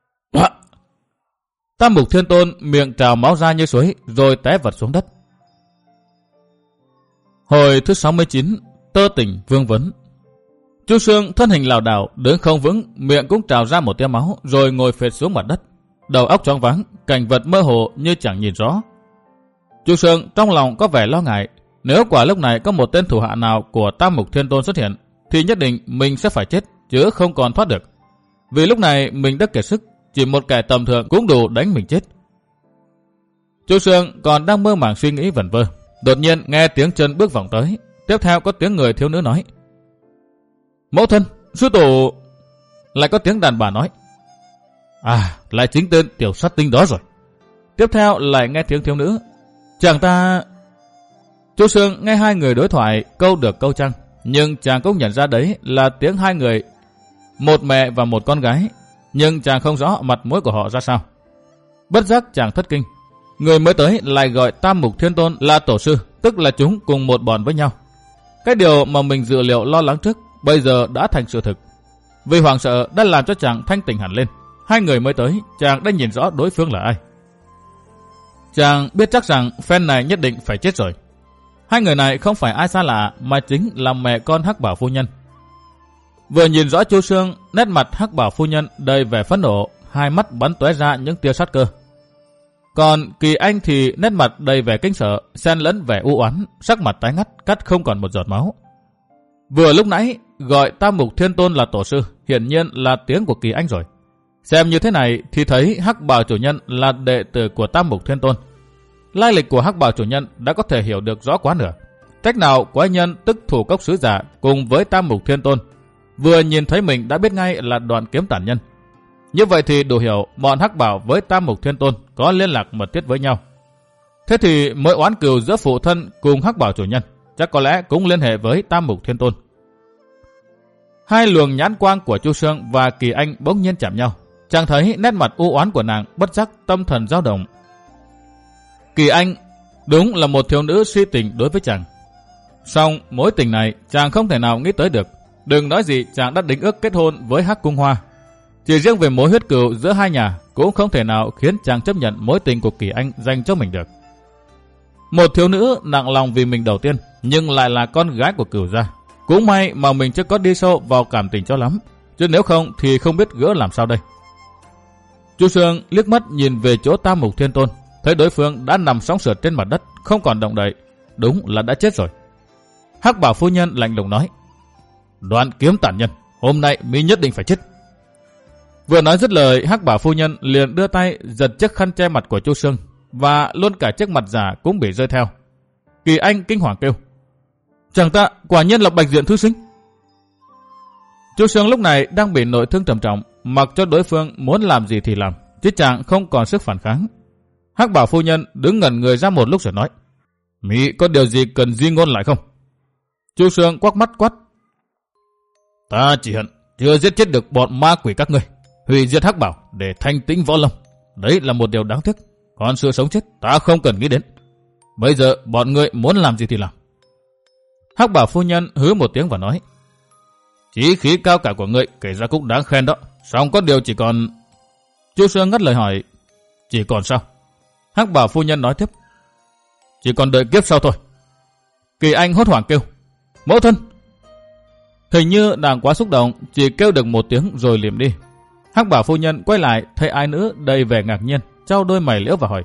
Tam Mục Thiên Tôn miệng trào máu ra như suối, rồi té vật xuống đất. Hồi thứ sáu mươi chín, tơ tỉnh vương vấn. Chu Sương thân hình lảo đảo, đứng không vững, miệng cũng trào ra một tia máu, rồi ngồi phệt xuống mặt đất. Đầu óc choáng váng, cảnh vật mơ hồ như chẳng nhìn rõ. Chu Sương trong lòng có vẻ lo ngại, nếu quả lúc này có một tên thủ hạ nào của Tam Mục Thiên Tôn xuất hiện, thì nhất định mình sẽ phải chết, chứ không còn thoát được. Vì lúc này mình đã kiệt sức, chỉ một kẻ tầm thường cũng đủ đánh mình chết. Chu Sương còn đang mơ màng suy nghĩ vẩn vơ, đột nhiên nghe tiếng chân bước vòng tới, tiếp theo có tiếng người thiếu nữ nói, mẫu thân, sư tổ. Lại có tiếng đàn bà nói, à, lại chính tên tiểu sát tinh đó rồi. Tiếp theo lại nghe tiếng thiếu nữ, chàng ta. Chu Sương nghe hai người đối thoại câu được câu trăng, nhưng chàng cũng nhận ra đấy là tiếng hai người, một mẹ và một con gái, nhưng chàng không rõ mặt mũi của họ ra sao. Bất giác chàng thất kinh, người mới tới lại gọi Tam Mục Thiên Tôn là tổ sư, tức là chúng cùng một bọn với nhau. Cái điều mà mình dự liệu lo lắng trước bây giờ đã thành sự thực. Vì hoảng sợ đã làm cho chàng thanh tỉnh hẳn lên. Hai người mới tới, chàng đã nhìn rõ đối phương là ai. Chàng biết chắc rằng phen này nhất định phải chết rồi. Hai người này không phải ai xa lạ, mà chính là mẹ con Hắc Bảo phu nhân. Vừa nhìn rõ Chu Sương, nét mặt Hắc Bảo phu nhân đầy vẻ phẫn nộ, hai mắt bắn tóe ra những tia sát cơ. Còn Kỳ Anh thì nét mặt đầy vẻ kinh sợ, xen lẫn vẻ u oán, sắc mặt tái ngắt, cắt không còn một giọt máu. Vừa lúc nãy gọi Tam Mục Thiên Tôn là tổ sư, hiển nhiên là tiếng của Kỳ Anh rồi. Xem như thế này thì thấy Hắc Bảo chủ nhân là đệ tử của Tam Mục Thiên Tôn. Lai lịch của Hắc Bảo chủ nhân đã có thể hiểu được rõ quá nửa. Cách nào quái nhân tức thủ cốc sứ giả cùng với Tam Mục Thiên Tôn vừa nhìn thấy mình đã biết ngay là Đoạn Kiếm tản nhân. Như vậy thì đủ hiểu bọn Hắc Bảo với Tam Mục Thiên Tôn có liên lạc mật thiết với nhau. Thế thì mối oán cừu giữa phụ thân cùng Hắc Bảo chủ nhân chắc có lẽ cũng liên hệ với Tam Mục Thiên Tôn. Hai luồng nhãn quang của Chu Sương và Kỳ Anh bỗng nhiên chạm nhau. Chàng thấy nét mặt u oán của nàng, bất giác tâm thần dao động. Kỳ Anh đúng là một thiếu nữ si tình đối với chàng. Song mối tình này chàng không thể nào nghĩ tới được. Đừng nói gì chàng đã đính ước kết hôn với Hắc Cung Hoa. Chỉ riêng về mối huyết cừu giữa hai nhà cũng không thể nào khiến chàng chấp nhận mối tình của Kỳ Anh dành cho mình được. Một thiếu nữ nặng lòng vì mình đầu tiên, nhưng lại là con gái của Cửu gia. Cũng may mà mình chưa có đi sâu vào cảm tình cho lắm, chứ nếu không thì không biết gỡ làm sao đây. Chu Sương liếc mắt nhìn về chỗ Tam Mục Thiên Tôn, thấy đối phương đã nằm sóng sượt trên mặt đất, không còn động đậy, đúng là đã chết rồi. Hắc Bảo phu nhân lạnh lùng nói, Đoạn Kiếm tản nhân, hôm nay mi nhất định phải chết. Vừa nói dứt lời, Hắc Bảo phu nhân liền đưa tay giật chiếc khăn che mặt của Chu Sương, và luôn cả chiếc mặt giả cũng bị rơi theo. Kỳ Anh kinh hoàng kêu, chàng ta quả nhiên là Bạch Diện thư sinh. Chu Sương lúc này đang bị nội thương trầm trọng, mặc cho đối phương muốn làm gì thì làm, chứ chàng không còn sức phản kháng. Hắc Bảo phu nhân đứng ngẩn người ra một lúc rồi nói, Mỹ có điều gì cần di ngôn lại không? Chu Sương quắc mắt quát. Ta chỉ hận chưa giết chết được bọn ma quỷ các ngươi, hủy diệt Hắc Bảo để thanh tĩnh võ lâm. Đấy là một điều đáng tiếc. Còn sự sống chết ta không cần nghĩ đến. Bây giờ bọn ngươi muốn làm gì thì làm. Hắc Bảo phu nhân hứ một tiếng và nói. Chí khí cao cả của ngươi kể ra cũng đáng khen đó. Song có điều chỉ còn... Chu Sương ngắt lời hỏi. Chỉ còn sao? Hắc Bảo phu nhân nói tiếp. Chỉ còn đợi kiếp sau thôi. Kỳ Anh hốt hoảng kêu. Mẫu thân! Hình như nàng quá xúc động, chỉ kêu được một tiếng rồi liệm đi. Hắc Bảo phu nhân quay lại thấy ai nữa đầy vẻ ngạc nhiên, trao đôi mày liễu và hỏi.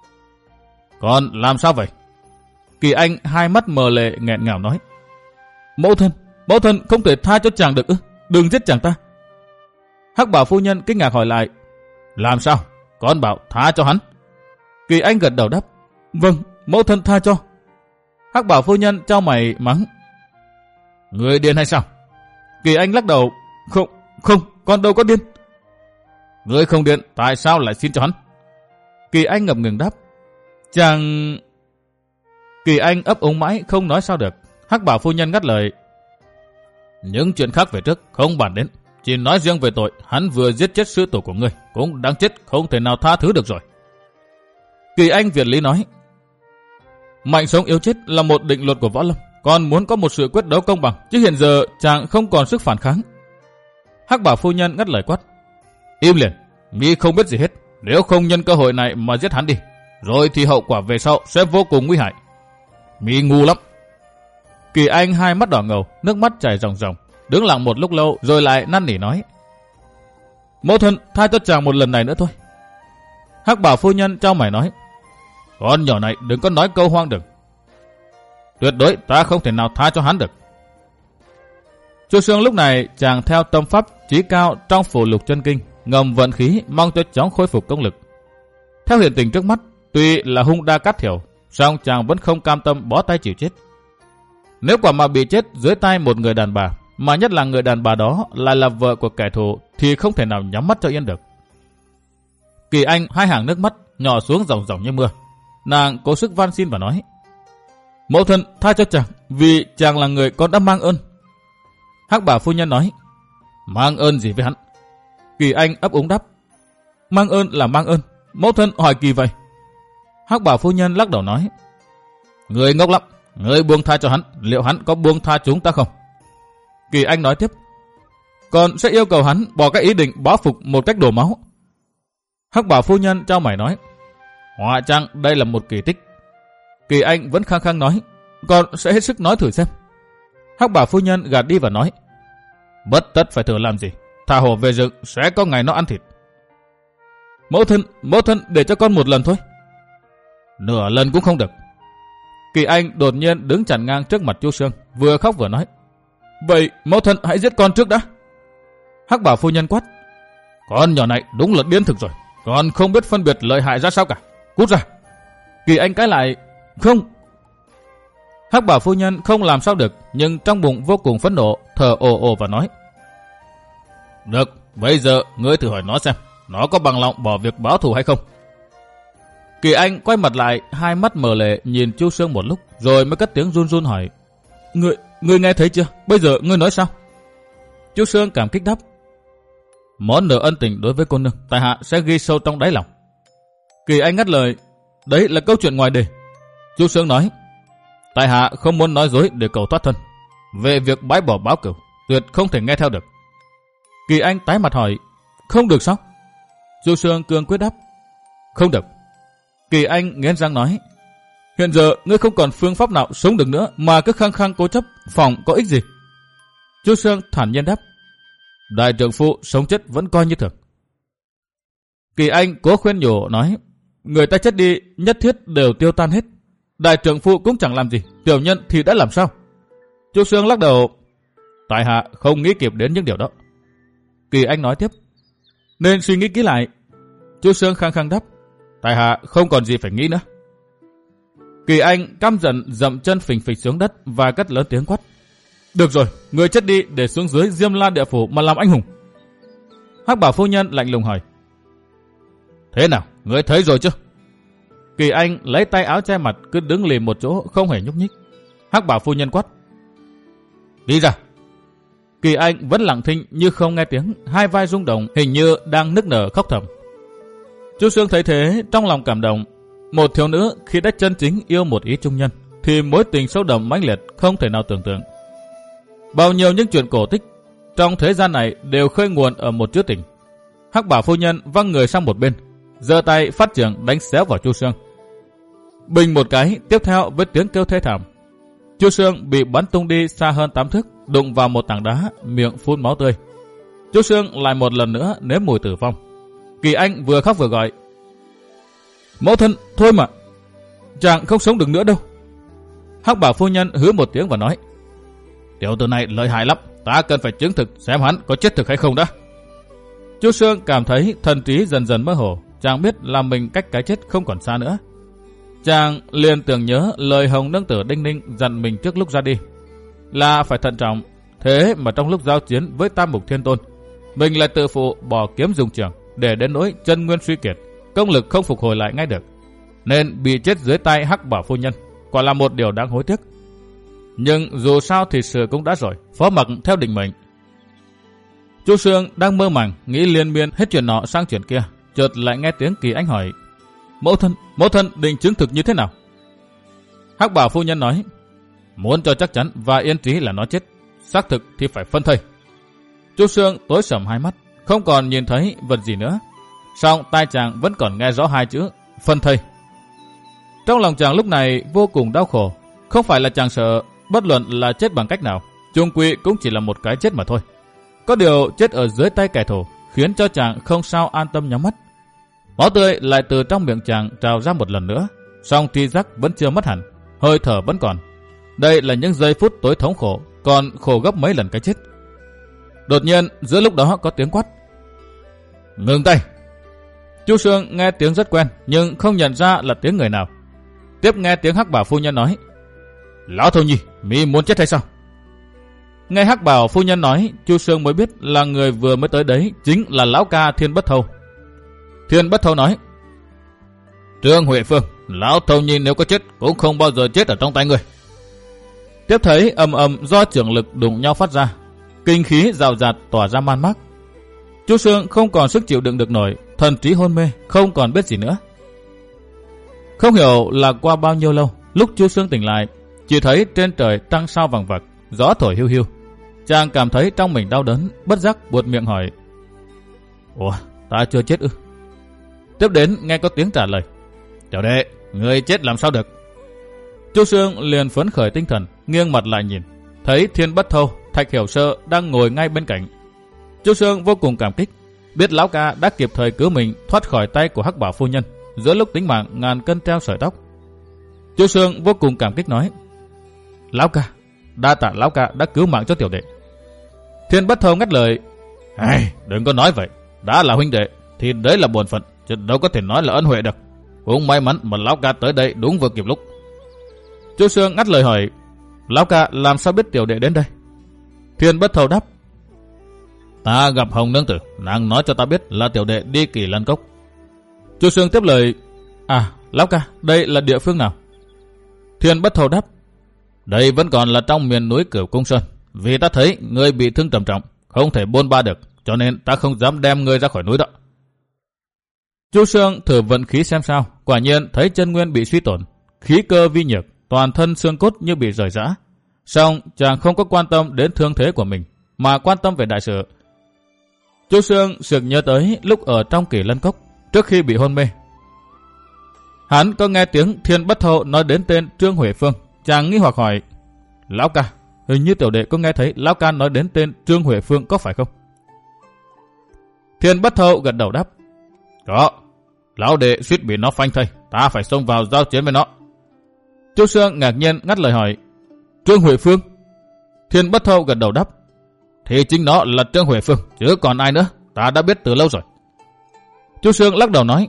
Con làm sao vậy? Kỳ Anh hai mắt mờ lệ nghẹn ngào nói. Mẫu thân, mẫu thân không thể tha cho chàng được ư? Đừng giết chàng ta. Hắc Bảo phu nhân kinh ngạc hỏi lại. Làm sao? Con bảo tha cho hắn. Kỳ Anh gật đầu đáp. Vâng, mẫu thân tha cho. Hắc Bảo phu nhân trao mày mắng. Người điên hay sao? Kỳ Anh lắc đầu. Không, không, con đâu có điên. Người không điên, tại sao lại xin cho hắn? Kỳ Anh ngập ngừng đáp. Chàng... Kỳ Anh ấp úng mãi không nói sao được. Hắc Bảo phu nhân ngắt lời. Những chuyện khác về trước không bàn đến. Chỉ nói riêng về tội hắn vừa giết chết sư tổ của ngươi, cũng đáng chết, không thể nào tha thứ được rồi. Kỳ Anh Việt lý nói. Mạnh sống yếu chết là một định luật của võ lâm. Con muốn có một sự quyết đấu công bằng, chứ hiện giờ chàng không còn sức phản kháng. Hắc Bảo phu nhân ngắt lời quát. Im liền, mi không biết gì hết. Nếu không nhân cơ hội này mà giết hắn đi, rồi thì hậu quả về sau sẽ vô cùng nguy hại. Mi ngu lắm. Kỳ Anh hai mắt đỏ ngầu, nước mắt chảy ròng ròng, đứng lặng một lúc lâu rồi lại năn nỉ nói. Mẫu thân tha cho chàng một lần này nữa thôi. Hắc Bảo phu nhân trao mày nói. Con nhỏ này đừng có nói câu hoang đừng. Tuyệt đối ta không thể nào tha cho hắn được. Chu Sương lúc này chàng theo tâm pháp chí cao trong phù lục chân kinh, ngầm vận khí mong cho chóng khôi phục công lực. Theo hiện tình trước mắt, tuy là hung đa cát thiểu, song chàng vẫn không cam tâm bó tay chịu chết. Nếu quả mà bị chết dưới tay một người đàn bà, mà nhất là người đàn bà đó lại là vợ của kẻ thù, thì không thể nào nhắm mắt cho yên được. Kỳ Anh hai hàng nước mắt nhỏ xuống ròng ròng như mưa. Nàng cố sức van xin và nói. Mẫu thân tha cho chàng, vì chàng là người con đã mang ơn. Hắc Bảo phu nhân nói. Mang ơn gì với hắn? Kỳ Anh ấp úng đáp. Mang ơn là mang ơn, mẫu thân hỏi kỳ vậy. Hắc Bảo phu nhân lắc đầu nói. Người ngốc lắm, người buông tha cho hắn, liệu hắn có buông tha chúng ta không? Kỳ Anh nói tiếp. Con sẽ yêu cầu hắn bỏ cái ý định báo phục một cách đổ máu. Hắc Bảo phu nhân trao mày nói. Hóa chăng đây là một kỳ tích. Kỳ Anh vẫn khăng khăng nói. Con sẽ hết sức nói thử xem. Hắc Bảo phu nhân gạt đi và nói. Bất tất phải thử làm gì, thả hổ về rừng sẽ có ngày nó ăn thịt. Mẫu thân, mẫu thân để cho con một lần thôi. Nửa lần cũng không được. Kỳ Anh đột nhiên đứng chặn ngang trước mặt Chu Sương, vừa khóc vừa nói. Vậy mẫu thân hãy giết con trước đã. Hắc Bảo phu nhân quát. Con nhỏ này đúng là điên thực rồi, con không biết phân biệt lợi hại ra sao cả. Cút ra. Kỳ Anh cãi lại. Không. Hắc Bảo phu nhân không làm sao được, nhưng trong bụng vô cùng phẫn nộ, thở ồ ồ và nói. Được, bây giờ ngươi thử hỏi nó xem, nó có bằng lòng bỏ việc báo thù hay không. Kỳ Anh quay mặt lại, hai mắt mờ lệ nhìn Chu Sương một lúc, rồi mới cất tiếng run run hỏi. Ngươi, ngươi nghe thấy chưa? Bây giờ ngươi nói sao? Chu Sương cảm kích đáp. Món nợ ân tình đối với cô nương, tại hạ sẽ ghi sâu trong đáy lòng. Kỳ Anh ngắt lời. Đấy là câu chuyện ngoài đề. Chu Sương nói. Tại hạ không muốn nói dối để cầu thoát thân. Về việc bãi bỏ báo cửu, tuyệt không thể nghe theo được. Kỳ Anh tái mặt hỏi. Không được sao? Chu Sương cương quyết đáp. Không được. Kỳ Anh nghiến răng nói. Hiện giờ ngươi không còn phương pháp nào sống được nữa, mà cứ khăng khăng cố chấp, phòng có ích gì? Chu Sương thản nhiên đáp. Đại trưởng phu sống chết vẫn coi như thường. Kỳ Anh cố khuyên nhủ nói. Người ta chết đi nhất thiết đều tiêu tan hết. Đại trưởng phu cũng chẳng làm gì, tiểu nhân thì đã làm sao? Chu Sương lắc đầu. Tại hạ không nghĩ kịp đến những điều đó. Kỳ Anh nói tiếp. Nên suy nghĩ kỹ lại. Chu Sương khăng khăng đáp. Tại hạ không còn gì phải nghĩ nữa. Kỳ Anh căm giận dậm chân phình phịch xuống đất và cất lớn tiếng quát. Được rồi, người chết đi để xuống dưới Diêm La địa phủ mà làm anh hùng. Hắc Bảo phu nhân lạnh lùng hỏi. Thế nào, người thấy rồi chứ? Kỳ Anh lấy tay áo che mặt cứ đứng lìm một chỗ không hề nhúc nhích. Hắc Bảo phu nhân quát: đi ra. Kỳ Anh vẫn lặng thinh như không nghe tiếng, hai vai rung động hình như đang nức nở khóc thầm. Chu Sương thấy thế trong lòng cảm động. Một thiếu nữ khi đã chân chính yêu một ý trung nhân thì mối tình sâu đậm mãnh liệt không thể nào tưởng tượng. Bao nhiêu những chuyện cổ tích trong thế gian này đều khơi nguồn ở một chữ tình. Hắc Bảo phu nhân văng người sang một bên, giơ tay phát trưởng đánh xéo vào Chu Sương. Bình một cái, tiếp theo với tiếng kêu thê thảm. Chu Sương bị bắn tung đi xa hơn tám thước, đụng vào một tảng đá, miệng phun máu tươi. Chu Sương lại một lần nữa nếm mùi tử vong. Kỳ Anh vừa khóc vừa gọi: mẫu thân, thôi mà, chàng không sống được nữa đâu. Hắc Bảo phu nhân hứ một tiếng và nói: tiểu tử này lợi hại lắm, ta cần phải chứng thực xem hắn có chết thực hay không đã. Chu Sương cảm thấy thần trí dần dần mơ hồ, chàng biết là mình cách cái chết không còn xa nữa. Chàng liền tưởng nhớ lời Hồng Nương Tử Đinh Ninh dặn mình trước lúc ra đi, là phải thận trọng. Thế mà trong lúc giao chiến với Tam Mục Thiên Tôn, mình lại tự phụ bỏ kiếm dùng trường, để đến nỗi chân nguyên suy kiệt, công lực không phục hồi lại ngay được, nên bị chết dưới tay Hắc Bảo phu nhân, quả là một điều đáng hối tiếc. Nhưng dù sao thì sự cũng đã rồi, phó mặc theo định mệnh. Chu Sương đang mơ màng nghĩ liên miên hết chuyện nọ sang chuyện kia, chợt lại nghe tiếng Kỳ Anh hỏi: mẫu thân, mẫu thân định chứng thực như thế nào? Hắc Bảo phu nhân nói: muốn cho chắc chắn và yên trí là nó chết, xác thực thì phải phân thây. Chu Sương tối sầm hai mắt, không còn nhìn thấy vật gì nữa, song tai chàng vẫn còn nghe rõ hai chữ phân thây. Trong lòng chàng lúc này vô cùng đau khổ. Không phải là chàng sợ, bất luận là chết bằng cách nào, chung quy cũng chỉ là một cái chết mà thôi. Có điều chết ở dưới tay kẻ thù khiến cho chàng không sao an tâm nhắm mắt. Máu tươi lại từ trong miệng chàng trào ra một lần nữa, song tri giác vẫn chưa mất hẳn, hơi thở vẫn còn. Đây là những giây phút tối thống khổ, còn khổ gấp mấy lần cái chết. Đột nhiên giữa lúc đó có tiếng quát: ngừng tay. Chu Sương nghe tiếng rất quen nhưng không nhận ra là tiếng người nào. Tiếp nghe tiếng Hắc Bảo phu nhân nói: lão thâu nhi, mi muốn chết hay sao? Nghe Hắc Bảo phu nhân nói, Chu Sương mới biết là người vừa mới tới đấy chính là lão ca Thiên Bất Thâu. Thiên Bất Thâu nói: Trương Huệ Phương, lão thâu nhi nếu có chết cũng không bao giờ chết ở trong tay người. Tiếp thấy ầm ầm do trưởng lực đụng nhau phát ra, kinh khí rào rạt tỏa ra man mác. Chu Sương không còn sức chịu đựng được nổi, thần trí hôn mê, không còn biết gì nữa. Không hiểu là qua bao nhiêu lâu, lúc Chu Sương tỉnh lại, chỉ thấy trên trời trăng sao vằng vặc, gió thổi hiu hiu. Chàng cảm thấy trong mình đau đớn, bất giác buột miệng hỏi: ủa, ta chưa chết ư? Tiếp đến nghe có tiếng trả lời: tiểu đệ, người chết làm sao được? Chu Sương liền phấn khởi tinh thần, nghiêng mặt lại nhìn, thấy Thiên Bất Thâu, Thạch Hiểu Sơ đang ngồi ngay bên cạnh. Chu Sương vô cùng cảm kích, biết lão ca đã kịp thời cứu mình thoát khỏi tay của Hắc Bảo phu nhân giữa lúc tính mạng ngàn cân treo sợi tóc. Chu Sương vô cùng cảm kích nói: lão ca, đa tạ lão ca đã cứu mạng cho tiểu đệ. Thiên Bất Thâu ngắt lời: ai, đừng có nói vậy, đã là huynh đệ thì đấy là bổn phận, chứ đâu có thể nói là ân huệ được. Cũng may mắn mà lão ca tới đây đúng vừa kịp lúc. Chu Sương ngắt lời hỏi: lão ca làm sao biết tiểu đệ đến đây? Thiên Bất Thâu đáp: ta gặp Hồng Nương Tử, nàng nói cho ta biết là tiểu đệ đi Kỳ Lân Cốc. Chu Sương tiếp lời: à, lão ca, đây là địa phương nào? Thiên Bất Thâu đáp: đây vẫn còn là trong miền núi Cửu Cung Sơn. Vì ta thấy ngươi bị thương trầm trọng, không thể bôn ba được, cho nên ta không dám đem ngươi ra khỏi núi đó. Chu Sương thử vận khí xem sao, quả nhiên thấy chân nguyên bị suy tổn, khí cơ vi nhược, toàn thân xương cốt như bị rời rã. Song chàng không có quan tâm đến thương thế của mình, mà quan tâm về đại sự. Chu Sương sực nhớ tới lúc ở trong Kỳ Lân Cốc, trước khi bị hôn mê. Hắn có nghe tiếng Thiên Bất Thâu nói đến tên Trương Huệ Phương, chàng nghi hoặc hỏi: lão ca, hình như tiểu đệ có nghe thấy lão ca nói đến tên Trương Huệ Phương có phải không? Thiên Bất Thâu gật đầu đáp: có, lão đệ suýt bị nó phanh thây, ta phải xông vào giao chiến với nó. Chu Sương ngạc nhiên ngắt lời hỏi: Trương Huệ Phương? Thiên Bất Thâu gật đầu đáp: thì chính nó là Trương Huệ Phương, chứ còn ai nữa, ta đã biết từ lâu rồi. Chu Sương lắc đầu nói: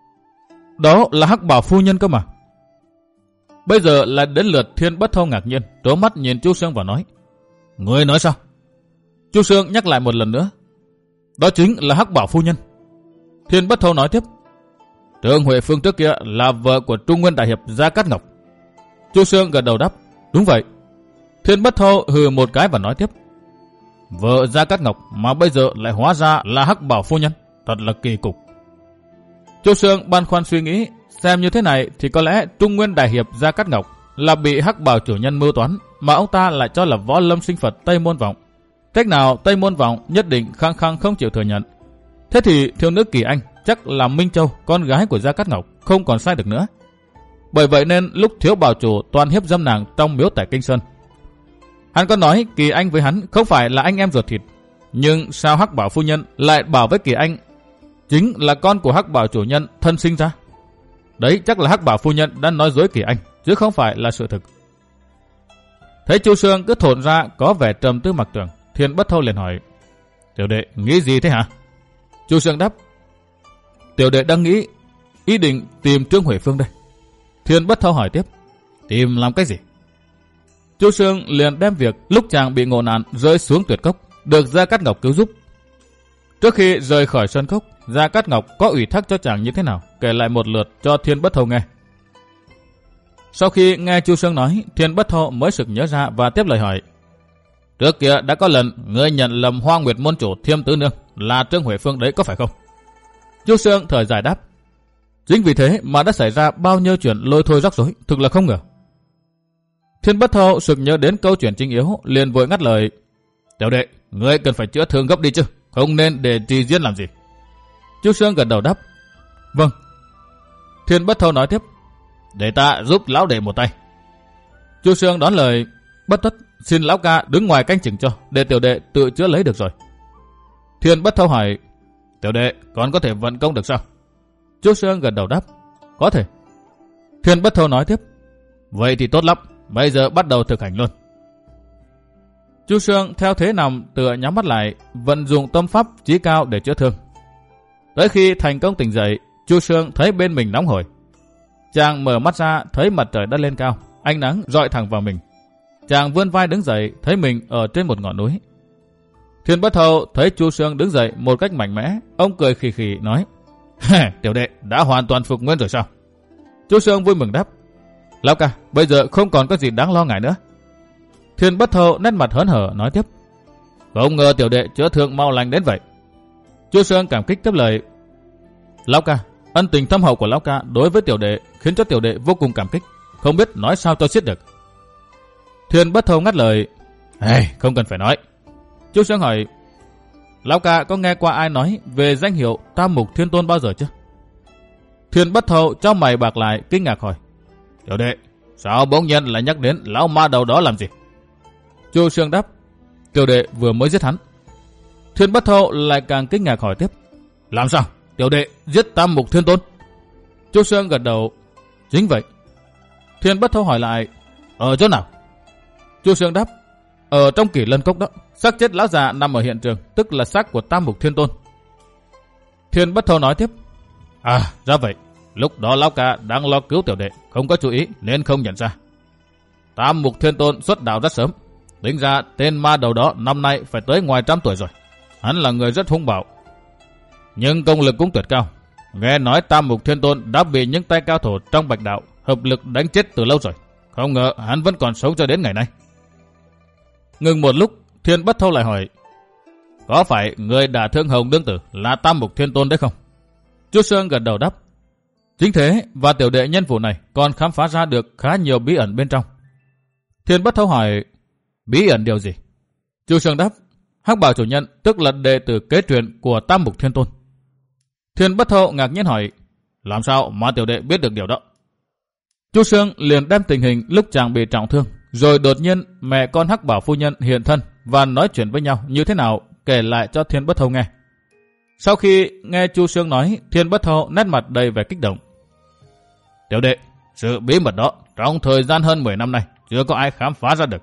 đó là Hắc Bảo phu nhân cơ mà. Bây giờ là đến lượt Thiên Bất Thâu ngạc nhiên, trố mắt nhìn Chu Sương và nói: ngươi nói sao? Chu Sương nhắc lại một lần nữa: đó chính là Hắc Bảo phu nhân. Thiên Bất Thâu nói tiếp: Trương Huệ Phương trước kia là vợ của Trung Nguyên Đại Hiệp Gia Cát Ngọc. Chu Sương gật đầu đáp, đúng vậy. Thiên Bất Thâu hừ một cái và nói tiếp, vợ Gia Cát Ngọc mà bây giờ lại hóa ra là Hắc Bảo phu nhân, thật là kỳ cục. Chu Sương băn khoăn suy nghĩ, xem như thế này thì có lẽ Trung Nguyên Đại Hiệp Gia Cát Ngọc là bị Hắc Bảo chủ nhân mưu toán, mà ông ta lại cho là Võ Lâm sinh Phật Tây Môn Vọng. Cách nào Tây Môn Vọng nhất định khăng khăng không chịu thừa nhận. Thế thì thiếu nữ Kỳ Anh chắc là Minh Châu, con gái của Gia Cát Ngọc, không còn sai được nữa. Bởi vậy nên lúc thiếu bảo chủ toàn hiếp dâm nàng trong miếu tại Kinh Sơn. Hắn có nói Kỳ Anh với hắn không phải là anh em ruột thịt, nhưng sao Hắc Bảo phu nhân lại bảo với Kỳ Anh chính là con của Hắc Bảo chủ nhân thân sinh ra? Đấy chắc là Hắc Bảo phu nhân đã nói dối Kỳ Anh, chứ không phải là sự thực. Thấy Chu Sương cứ thổn ra có vẻ trầm tư mặc tưởng, Thiên Bất Thâu liền hỏi, tiểu đệ nghĩ gì thế hả? Chu Sương đáp, tiểu đệ đang nghĩ ý định tìm Trương Huệ Phương đây. Thiên Bất Thâu hỏi tiếp, tìm làm cái gì? Chu Sương liền đem việc lúc chàng bị ngộ nạn rơi xuống tuyệt cốc, được Gia Cát Ngọc cứu giúp. Trước khi rời khỏi Sơn Cốc, Gia Cát Ngọc có ủy thác cho chàng như thế nào, kể lại một lượt cho Thiên Bất Thâu nghe. Sau khi nghe Chu Sương nói, Thiên Bất Thâu mới sực nhớ ra và tiếp lời hỏi, trước kia đã có lần ngươi nhận lầm Hoa Nguyệt môn chủ Thiêm Tứ Nương là Trương Huệ Phương đấy, có phải không? Chu Sương thời giải đáp, chính vì thế mà đã xảy ra bao nhiêu chuyện lôi thôi rắc rối, thực là không ngờ. Thiên Bất Thâu sực nhớ đến câu chuyện chính yếu, liền vội ngắt lời, tiểu đệ, ngươi cần phải chữa thương gấp đi chứ, không nên để trì diễn làm gì. Chu Sương gật đầu đáp, vâng. Thiên Bất Thâu nói tiếp, để ta giúp lão đệ một tay. Chu Sương đón lời, bất tất, xin lão ca đứng ngoài canh chừng cho, để tiểu đệ tự chữa lấy được rồi. Thiên Bất Thâu hỏi, tiểu đệ còn có thể vận công được sao? Chu Sương gật đầu đáp, có thể. Thiên Bất Thâu nói tiếp, vậy thì tốt lắm, bây giờ bắt đầu thực hành luôn. Chu Sương theo thế nằm tựa nhắm mắt lại, vận dụng tâm pháp chí cao để chữa thương. Tới khi thành công tỉnh dậy, Chu Sương thấy bên mình nóng hổi. Chàng mở mắt ra thấy mặt trời đã lên cao, ánh nắng rọi thẳng vào mình. Chàng vươn vai đứng dậy, thấy mình ở trên một ngọn núi. Thiên Bất Thâu thấy Chu Sương đứng dậy một cách mạnh mẽ, ông cười khì khì nói, tiểu đệ đã hoàn toàn phục nguyên rồi sao? Chu Sương vui mừng đáp, lão ca, bây giờ không còn có gì đáng lo ngại nữa. Thiên Bất Thâu nét mặt hớn hở nói tiếp, không ngờ tiểu đệ chữa thương mau lành đến vậy. Chu Sương cảm kích tiếp lời, lão ca, ân tình thâm hậu của lão ca đối với tiểu đệ khiến cho tiểu đệ vô cùng cảm kích, không biết nói sao cho xiết được. Thiên Bất Thâu ngắt lời, hey, không cần phải nói. Chu Sương hỏi, lão ca có nghe qua ai nói về danh hiệu Tam Mục Thiên Tôn bao giờ chưa? Thiên Bất Thâu cho mày bạc lại kinh ngạc hỏi, tiểu đệ, sao bỗng nhiên lại nhắc đến lão ma đầu đó làm gì? Chu Sương đáp, tiểu đệ vừa mới giết hắn. Thiên Bất Thâu lại càng kinh ngạc hỏi tiếp, làm sao? Tiểu đệ giết Tam Mục Thiên Tôn? Chu Sương gật đầu, chính vậy. Thiên Bất Thâu hỏi lại, ở chỗ nào? Chu Sương đáp, ở trong Kỷ Lân Cốc đó, xác chết lão già nằm ở hiện trường, tức là xác của Tam Mục Thiên Tôn. Thiên Bất Thâu nói tiếp, à, ra vậy, lúc đó lão ca đang lo cứu tiểu đệ, không có chú ý nên không nhận ra. Tam Mục Thiên Tôn xuất đạo rất sớm, tính ra tên ma đầu đó năm nay phải tới ngoài trăm tuổi rồi. Hắn là người rất hung bạo, nhưng công lực cũng tuyệt cao. Nghe nói Tam Mục Thiên Tôn đã bị những tay cao thủ trong Bạch Đạo hợp lực đánh chết từ lâu rồi, không ngờ hắn vẫn còn sống cho đến ngày nay. Ngừng một lúc, Thiên Bất Thâu lại hỏi, có phải người đả thương Hồng Đương Tử là Tam Mục Thiên Tôn đấy không? Chu Sương gật đầu đáp, chính thế, và tiểu đệ nhân vụ này còn khám phá ra được khá nhiều bí ẩn bên trong. Thiên Bất Thâu hỏi, bí ẩn điều gì? Chu Sương đáp, Hắc Bảo chủ nhân tức là đệ tử kế truyền của Tam Mục Thiên Tôn. Thiên Bất Thâu ngạc nhiên hỏi, làm sao mà tiểu đệ biết được điều đó? Chu Sương liền đem tình hình lúc chàng bị trọng thương, rồi đột nhiên mẹ con Hắc Bảo phu nhân hiện thân và nói chuyện với nhau như thế nào kể lại cho Thiên Bất Thâu nghe. Sau khi nghe Chu Sương nói, Thiên Bất Thâu nét mặt đầy vẻ kích động. Tiểu đệ, sự bí mật đó trong thời gian hơn mười năm nay chưa có ai khám phá ra được.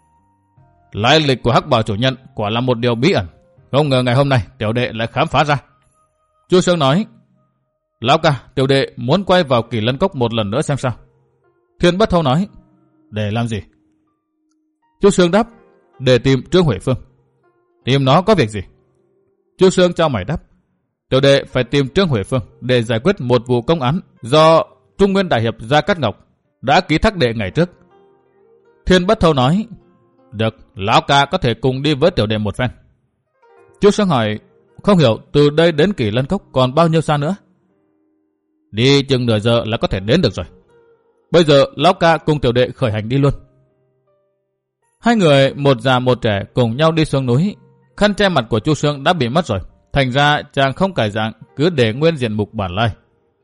Lai lịch của Hắc Bảo chủ nhân quả là một điều bí ẩn, không ngờ ngày hôm nay tiểu đệ lại khám phá ra. Chu Sương nói, lão ca, tiểu đệ muốn quay vào Kỷ Lân Cốc một lần nữa xem sao. Thiên Bất Thâu nói, để làm gì? Chu Sương đáp, để tìm Trương Huệ Phương. Tìm nó có việc gì? Chu Sương trao mày đáp, Tiểu đệ phải tìm Trương Huệ Phương để giải quyết một vụ công án do Trung Nguyên Đại Hiệp Gia Cát Ngọc đã ký thác đệ ngày trước. Thiên Bất Thâu nói, được, lão ca có thể cùng đi với tiểu đệ một phen. Chu Sương hỏi, không hiểu từ đây đến Kỳ Lân Cốc còn bao nhiêu xa nữa? Đi chừng nửa giờ là có thể đến được rồi. Bây giờ lão ca cùng tiểu đệ khởi hành đi luôn. Hai người một già một trẻ cùng nhau đi xuống núi. Khăn che mặt của Chu Sương đã bị mất rồi, thành ra chàng không cải dạng, cứ để nguyên diện mục bản lai.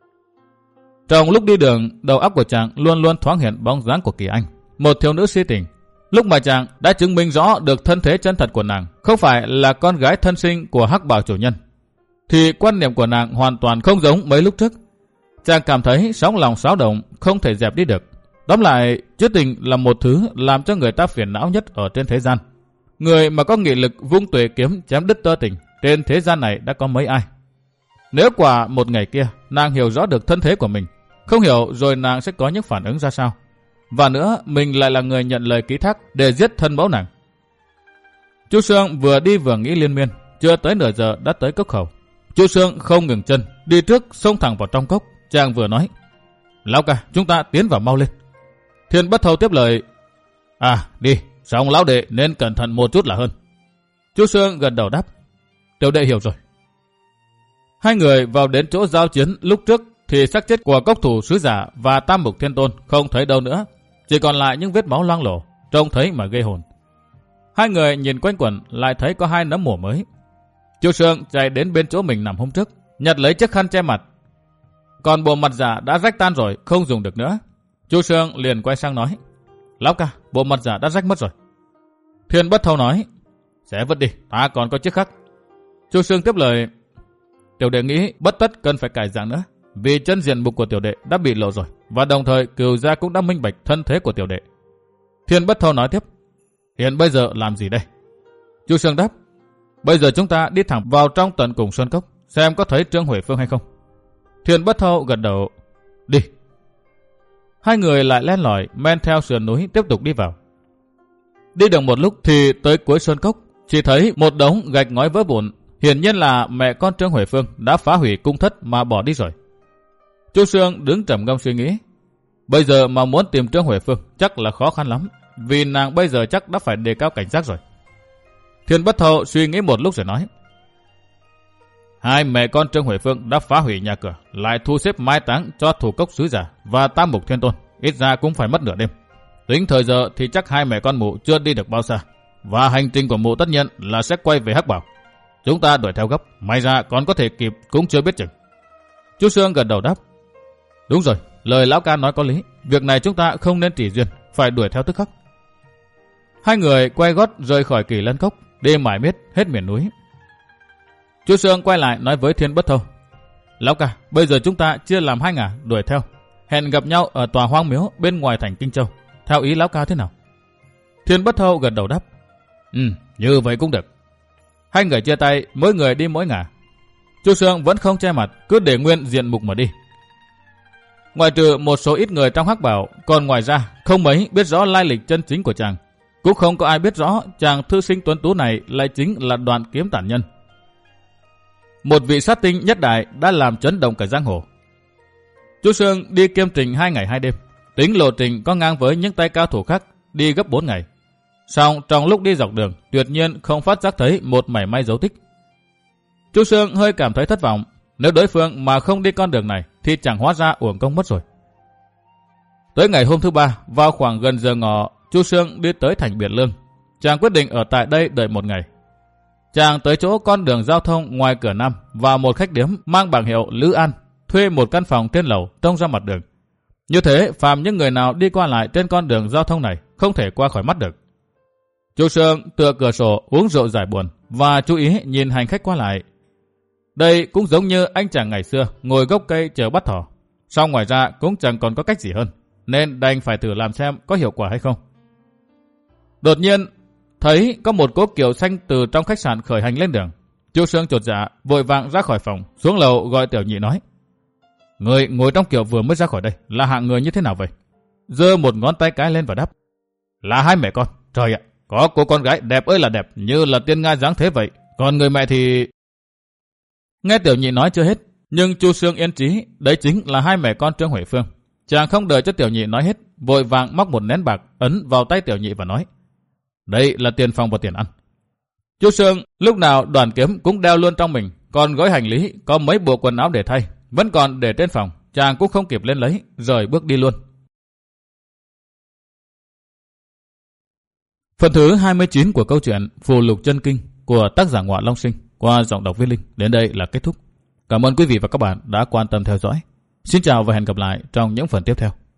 Trong lúc đi đường, đầu óc của chàng luôn luôn thoáng hiện bóng dáng của Kỳ Anh, một thiếu nữ si tình. Lúc mà chàng đã chứng minh rõ được thân thế chân thật của nàng không phải là con gái thân sinh của Hắc Bảo chủ nhân, thì quan niệm của nàng hoàn toàn không giống mấy lúc trước. Chàng cảm thấy sóng lòng xáo động không thể dẹp đi được. Tóm lại, chữ tình là một thứ làm cho người ta phiền não nhất ở trên thế gian. Người mà có nghị lực vung tuệ kiếm chém đứt tơ tình trên thế gian này đã có mấy ai. Nếu quả một ngày kia nàng hiểu rõ được thân thế của mình, không hiểu rồi nàng sẽ có những phản ứng ra sao. Và nữa, mình lại là người nhận lời ký thác để giết thân mẫu nàng. Chu Sương vừa đi vừa nghĩ liên miên, chưa tới nửa giờ đã tới cốc khẩu. Chu Sương không ngừng chân, đi trước xông thẳng vào trong cốc. Chàng vừa nói, lão ca, chúng ta tiến vào mau lên. Thiên Bất Thâu tiếp lời, à đi, xong lão đệ nên cẩn thận một chút là hơn. Chu Sương gật đầu đáp, tiểu đệ hiểu rồi. Hai người vào đến chỗ giao chiến lúc trước thì xác chết của cốc thủ sứ giả và Tam Mục Thiên Tôn không thấy đâu nữa, chỉ còn lại những vết máu loang lổ, trông thấy mà ghê hồn. Hai người nhìn quanh quẩn lại thấy có hai nấm mổ mới. Chu Sương chạy đến bên chỗ mình nằm hôm trước, nhặt lấy chiếc khăn che mặt. Còn bộ mặt giả đã rách tan rồi, không dùng được nữa. Chu Sương liền quay sang nói, lão ca, bộ mặt giả đã rách mất rồi. Thiên Bất Thâu nói, sẽ vứt đi, ta còn có chiếc khác. Chu Sương tiếp lời, tiểu đệ nghĩ bất tất cần phải cải dạng nữa, vì chân diện mục của tiểu đệ đã bị lộ rồi, và đồng thời Cửu gia cũng đã minh bạch thân thế của tiểu đệ. Thiên Bất Thâu nói tiếp, hiện bây giờ làm gì đây? Chu Sương đáp, bây giờ chúng ta đi thẳng vào trong tận cùng sơn cốc, xem có thấy Trương Huệ Phương hay không. Thiên Bất Thâu gật đầu, đi. Hai người lại len lỏi men theo sườn núi tiếp tục đi vào. Đi được một lúc thì tới cuối sơn cốc, chỉ thấy một đống gạch ngói vỡ vụn, hiển nhiên là mẹ con Trương Huệ Phương đã phá hủy cung thất mà bỏ đi rồi. Chu Sương đứng trầm ngâm suy nghĩ, bây giờ mà muốn tìm Trương Huệ Phương chắc là khó khăn lắm, vì nàng bây giờ chắc đã phải đề cao cảnh giác rồi. Thiên Bất Thâu suy nghĩ một lúc rồi nói, hai mẹ con Trương Huệ Phương đã phá hủy nhà cửa, lại thu xếp mai táng cho thủ cốc sứ giả và Tam Mục Thiên Tôn, ít ra cũng phải mất nửa đêm. Tính thời giờ thì chắc hai mẹ con mụ chưa đi được bao xa, và hành trình của mụ tất nhiên là sẽ quay về Hắc Bảo. Chúng ta đuổi theo gấp, may ra còn có thể kịp cũng chưa biết chừng. Chu Sương gật đầu đáp, đúng rồi, lời lão ca nói có lý, việc này chúng ta không nên trì duyên, phải đuổi theo tức khắc. Hai người quay gót rời khỏi Kỳ Lân Cốc, đi mải miết hết miền núi. Chu Sương quay lại nói với Thiên Bất Thâu, lão ca, bây giờ chúng ta chia làm hai ngả đuổi theo, hẹn gặp nhau ở tòa hoang miếu bên ngoài thành Kinh Châu, theo ý lão ca thế nào? Thiên Bất Thâu gật đầu đáp, ừ, như vậy cũng được. Hai người chia tay, mỗi người đi mỗi ngả. Chu Sương vẫn không che mặt, cứ để nguyên diện mục mà đi. Ngoài trừ một số ít người trong Hắc Bảo, còn ngoài ra không mấy biết rõ lai lịch chân chính của chàng. Cũng không có ai biết rõ chàng thư sinh tuấn tú này lại chính là Đoàn Kiếm Tản Nhân, một vị sát tinh nhất đại đã làm chấn động cả giang hồ. Chu Sương đi kiêm trình hai ngày hai đêm, tính lộ trình có ngang với những tay cao thủ khác đi gấp bốn ngày. Song trong lúc đi dọc đường, tuyệt nhiên không phát giác thấy một mảy may dấu tích. Chu Sương hơi cảm thấy thất vọng, nếu đối phương mà không đi con đường này thì chẳng hóa ra uổng công mất rồi. Tới ngày hôm thứ ba, vào khoảng gần giờ ngọ, Chu Sương đi tới thành Biệt Lương. Chàng quyết định ở tại đây đợi một ngày. Chàng tới chỗ con đường giao thông ngoài cửa Nam và một khách điếm mang bảng hiệu Lữ An, thuê một căn phòng trên lầu trông ra mặt đường. Như thế, phàm những người nào đi qua lại trên con đường giao thông này không thể qua khỏi mắt được. Chu Sương tựa cửa sổ uống rượu giải buồn và chú ý nhìn hành khách qua lại. Đây cũng giống như anh chàng ngày xưa ngồi gốc cây chờ bắt thỏ. Song ngoài ra cũng chẳng còn có cách gì hơn, nên đành phải thử làm xem có hiệu quả hay không. Đột nhiên thấy có một cỗ kiệu xanh từ trong khách sạn khởi hành lên đường. Chu Sương chột dạ vội vàng ra khỏi phòng, xuống lầu gọi Tiểu Nhị nói, người ngồi trong kiệu vừa mới ra khỏi đây là hạng người như thế nào vậy? Giơ một ngón tay cái lên và đáp, là hai mẹ con. Trời ạ, có cô con gái đẹp ơi là đẹp, như là tiên nga dáng thế vậy. Còn người mẹ thì... Nghe Tiểu Nhị nói chưa hết, nhưng Chu Sương yên trí, đấy chính là hai mẹ con Trương Huệ Phương. Chàng không đợi cho Tiểu Nhị nói hết, vội vàng móc một nén bạc ấn vào tay Tiểu Nhị và nói: đây là tiền phòng và tiền ăn. Chu Sương lúc nào đoàn kiếm cũng đeo luôn trong mình, còn gói hành lý có mấy bộ quần áo để thay, vẫn còn để trên phòng, chàng cũng không kịp lên lấy, rời bước đi luôn. Phần thứ hai mươi chín của câu chuyện Phù Lục Chân Kinh của tác giả Ngọa Long Sinh qua giọng đọc Viết Linh đến đây là kết thúc. Cảm ơn quý vị và các bạn đã quan tâm theo dõi. Xin chào và hẹn gặp lại trong những phần tiếp theo.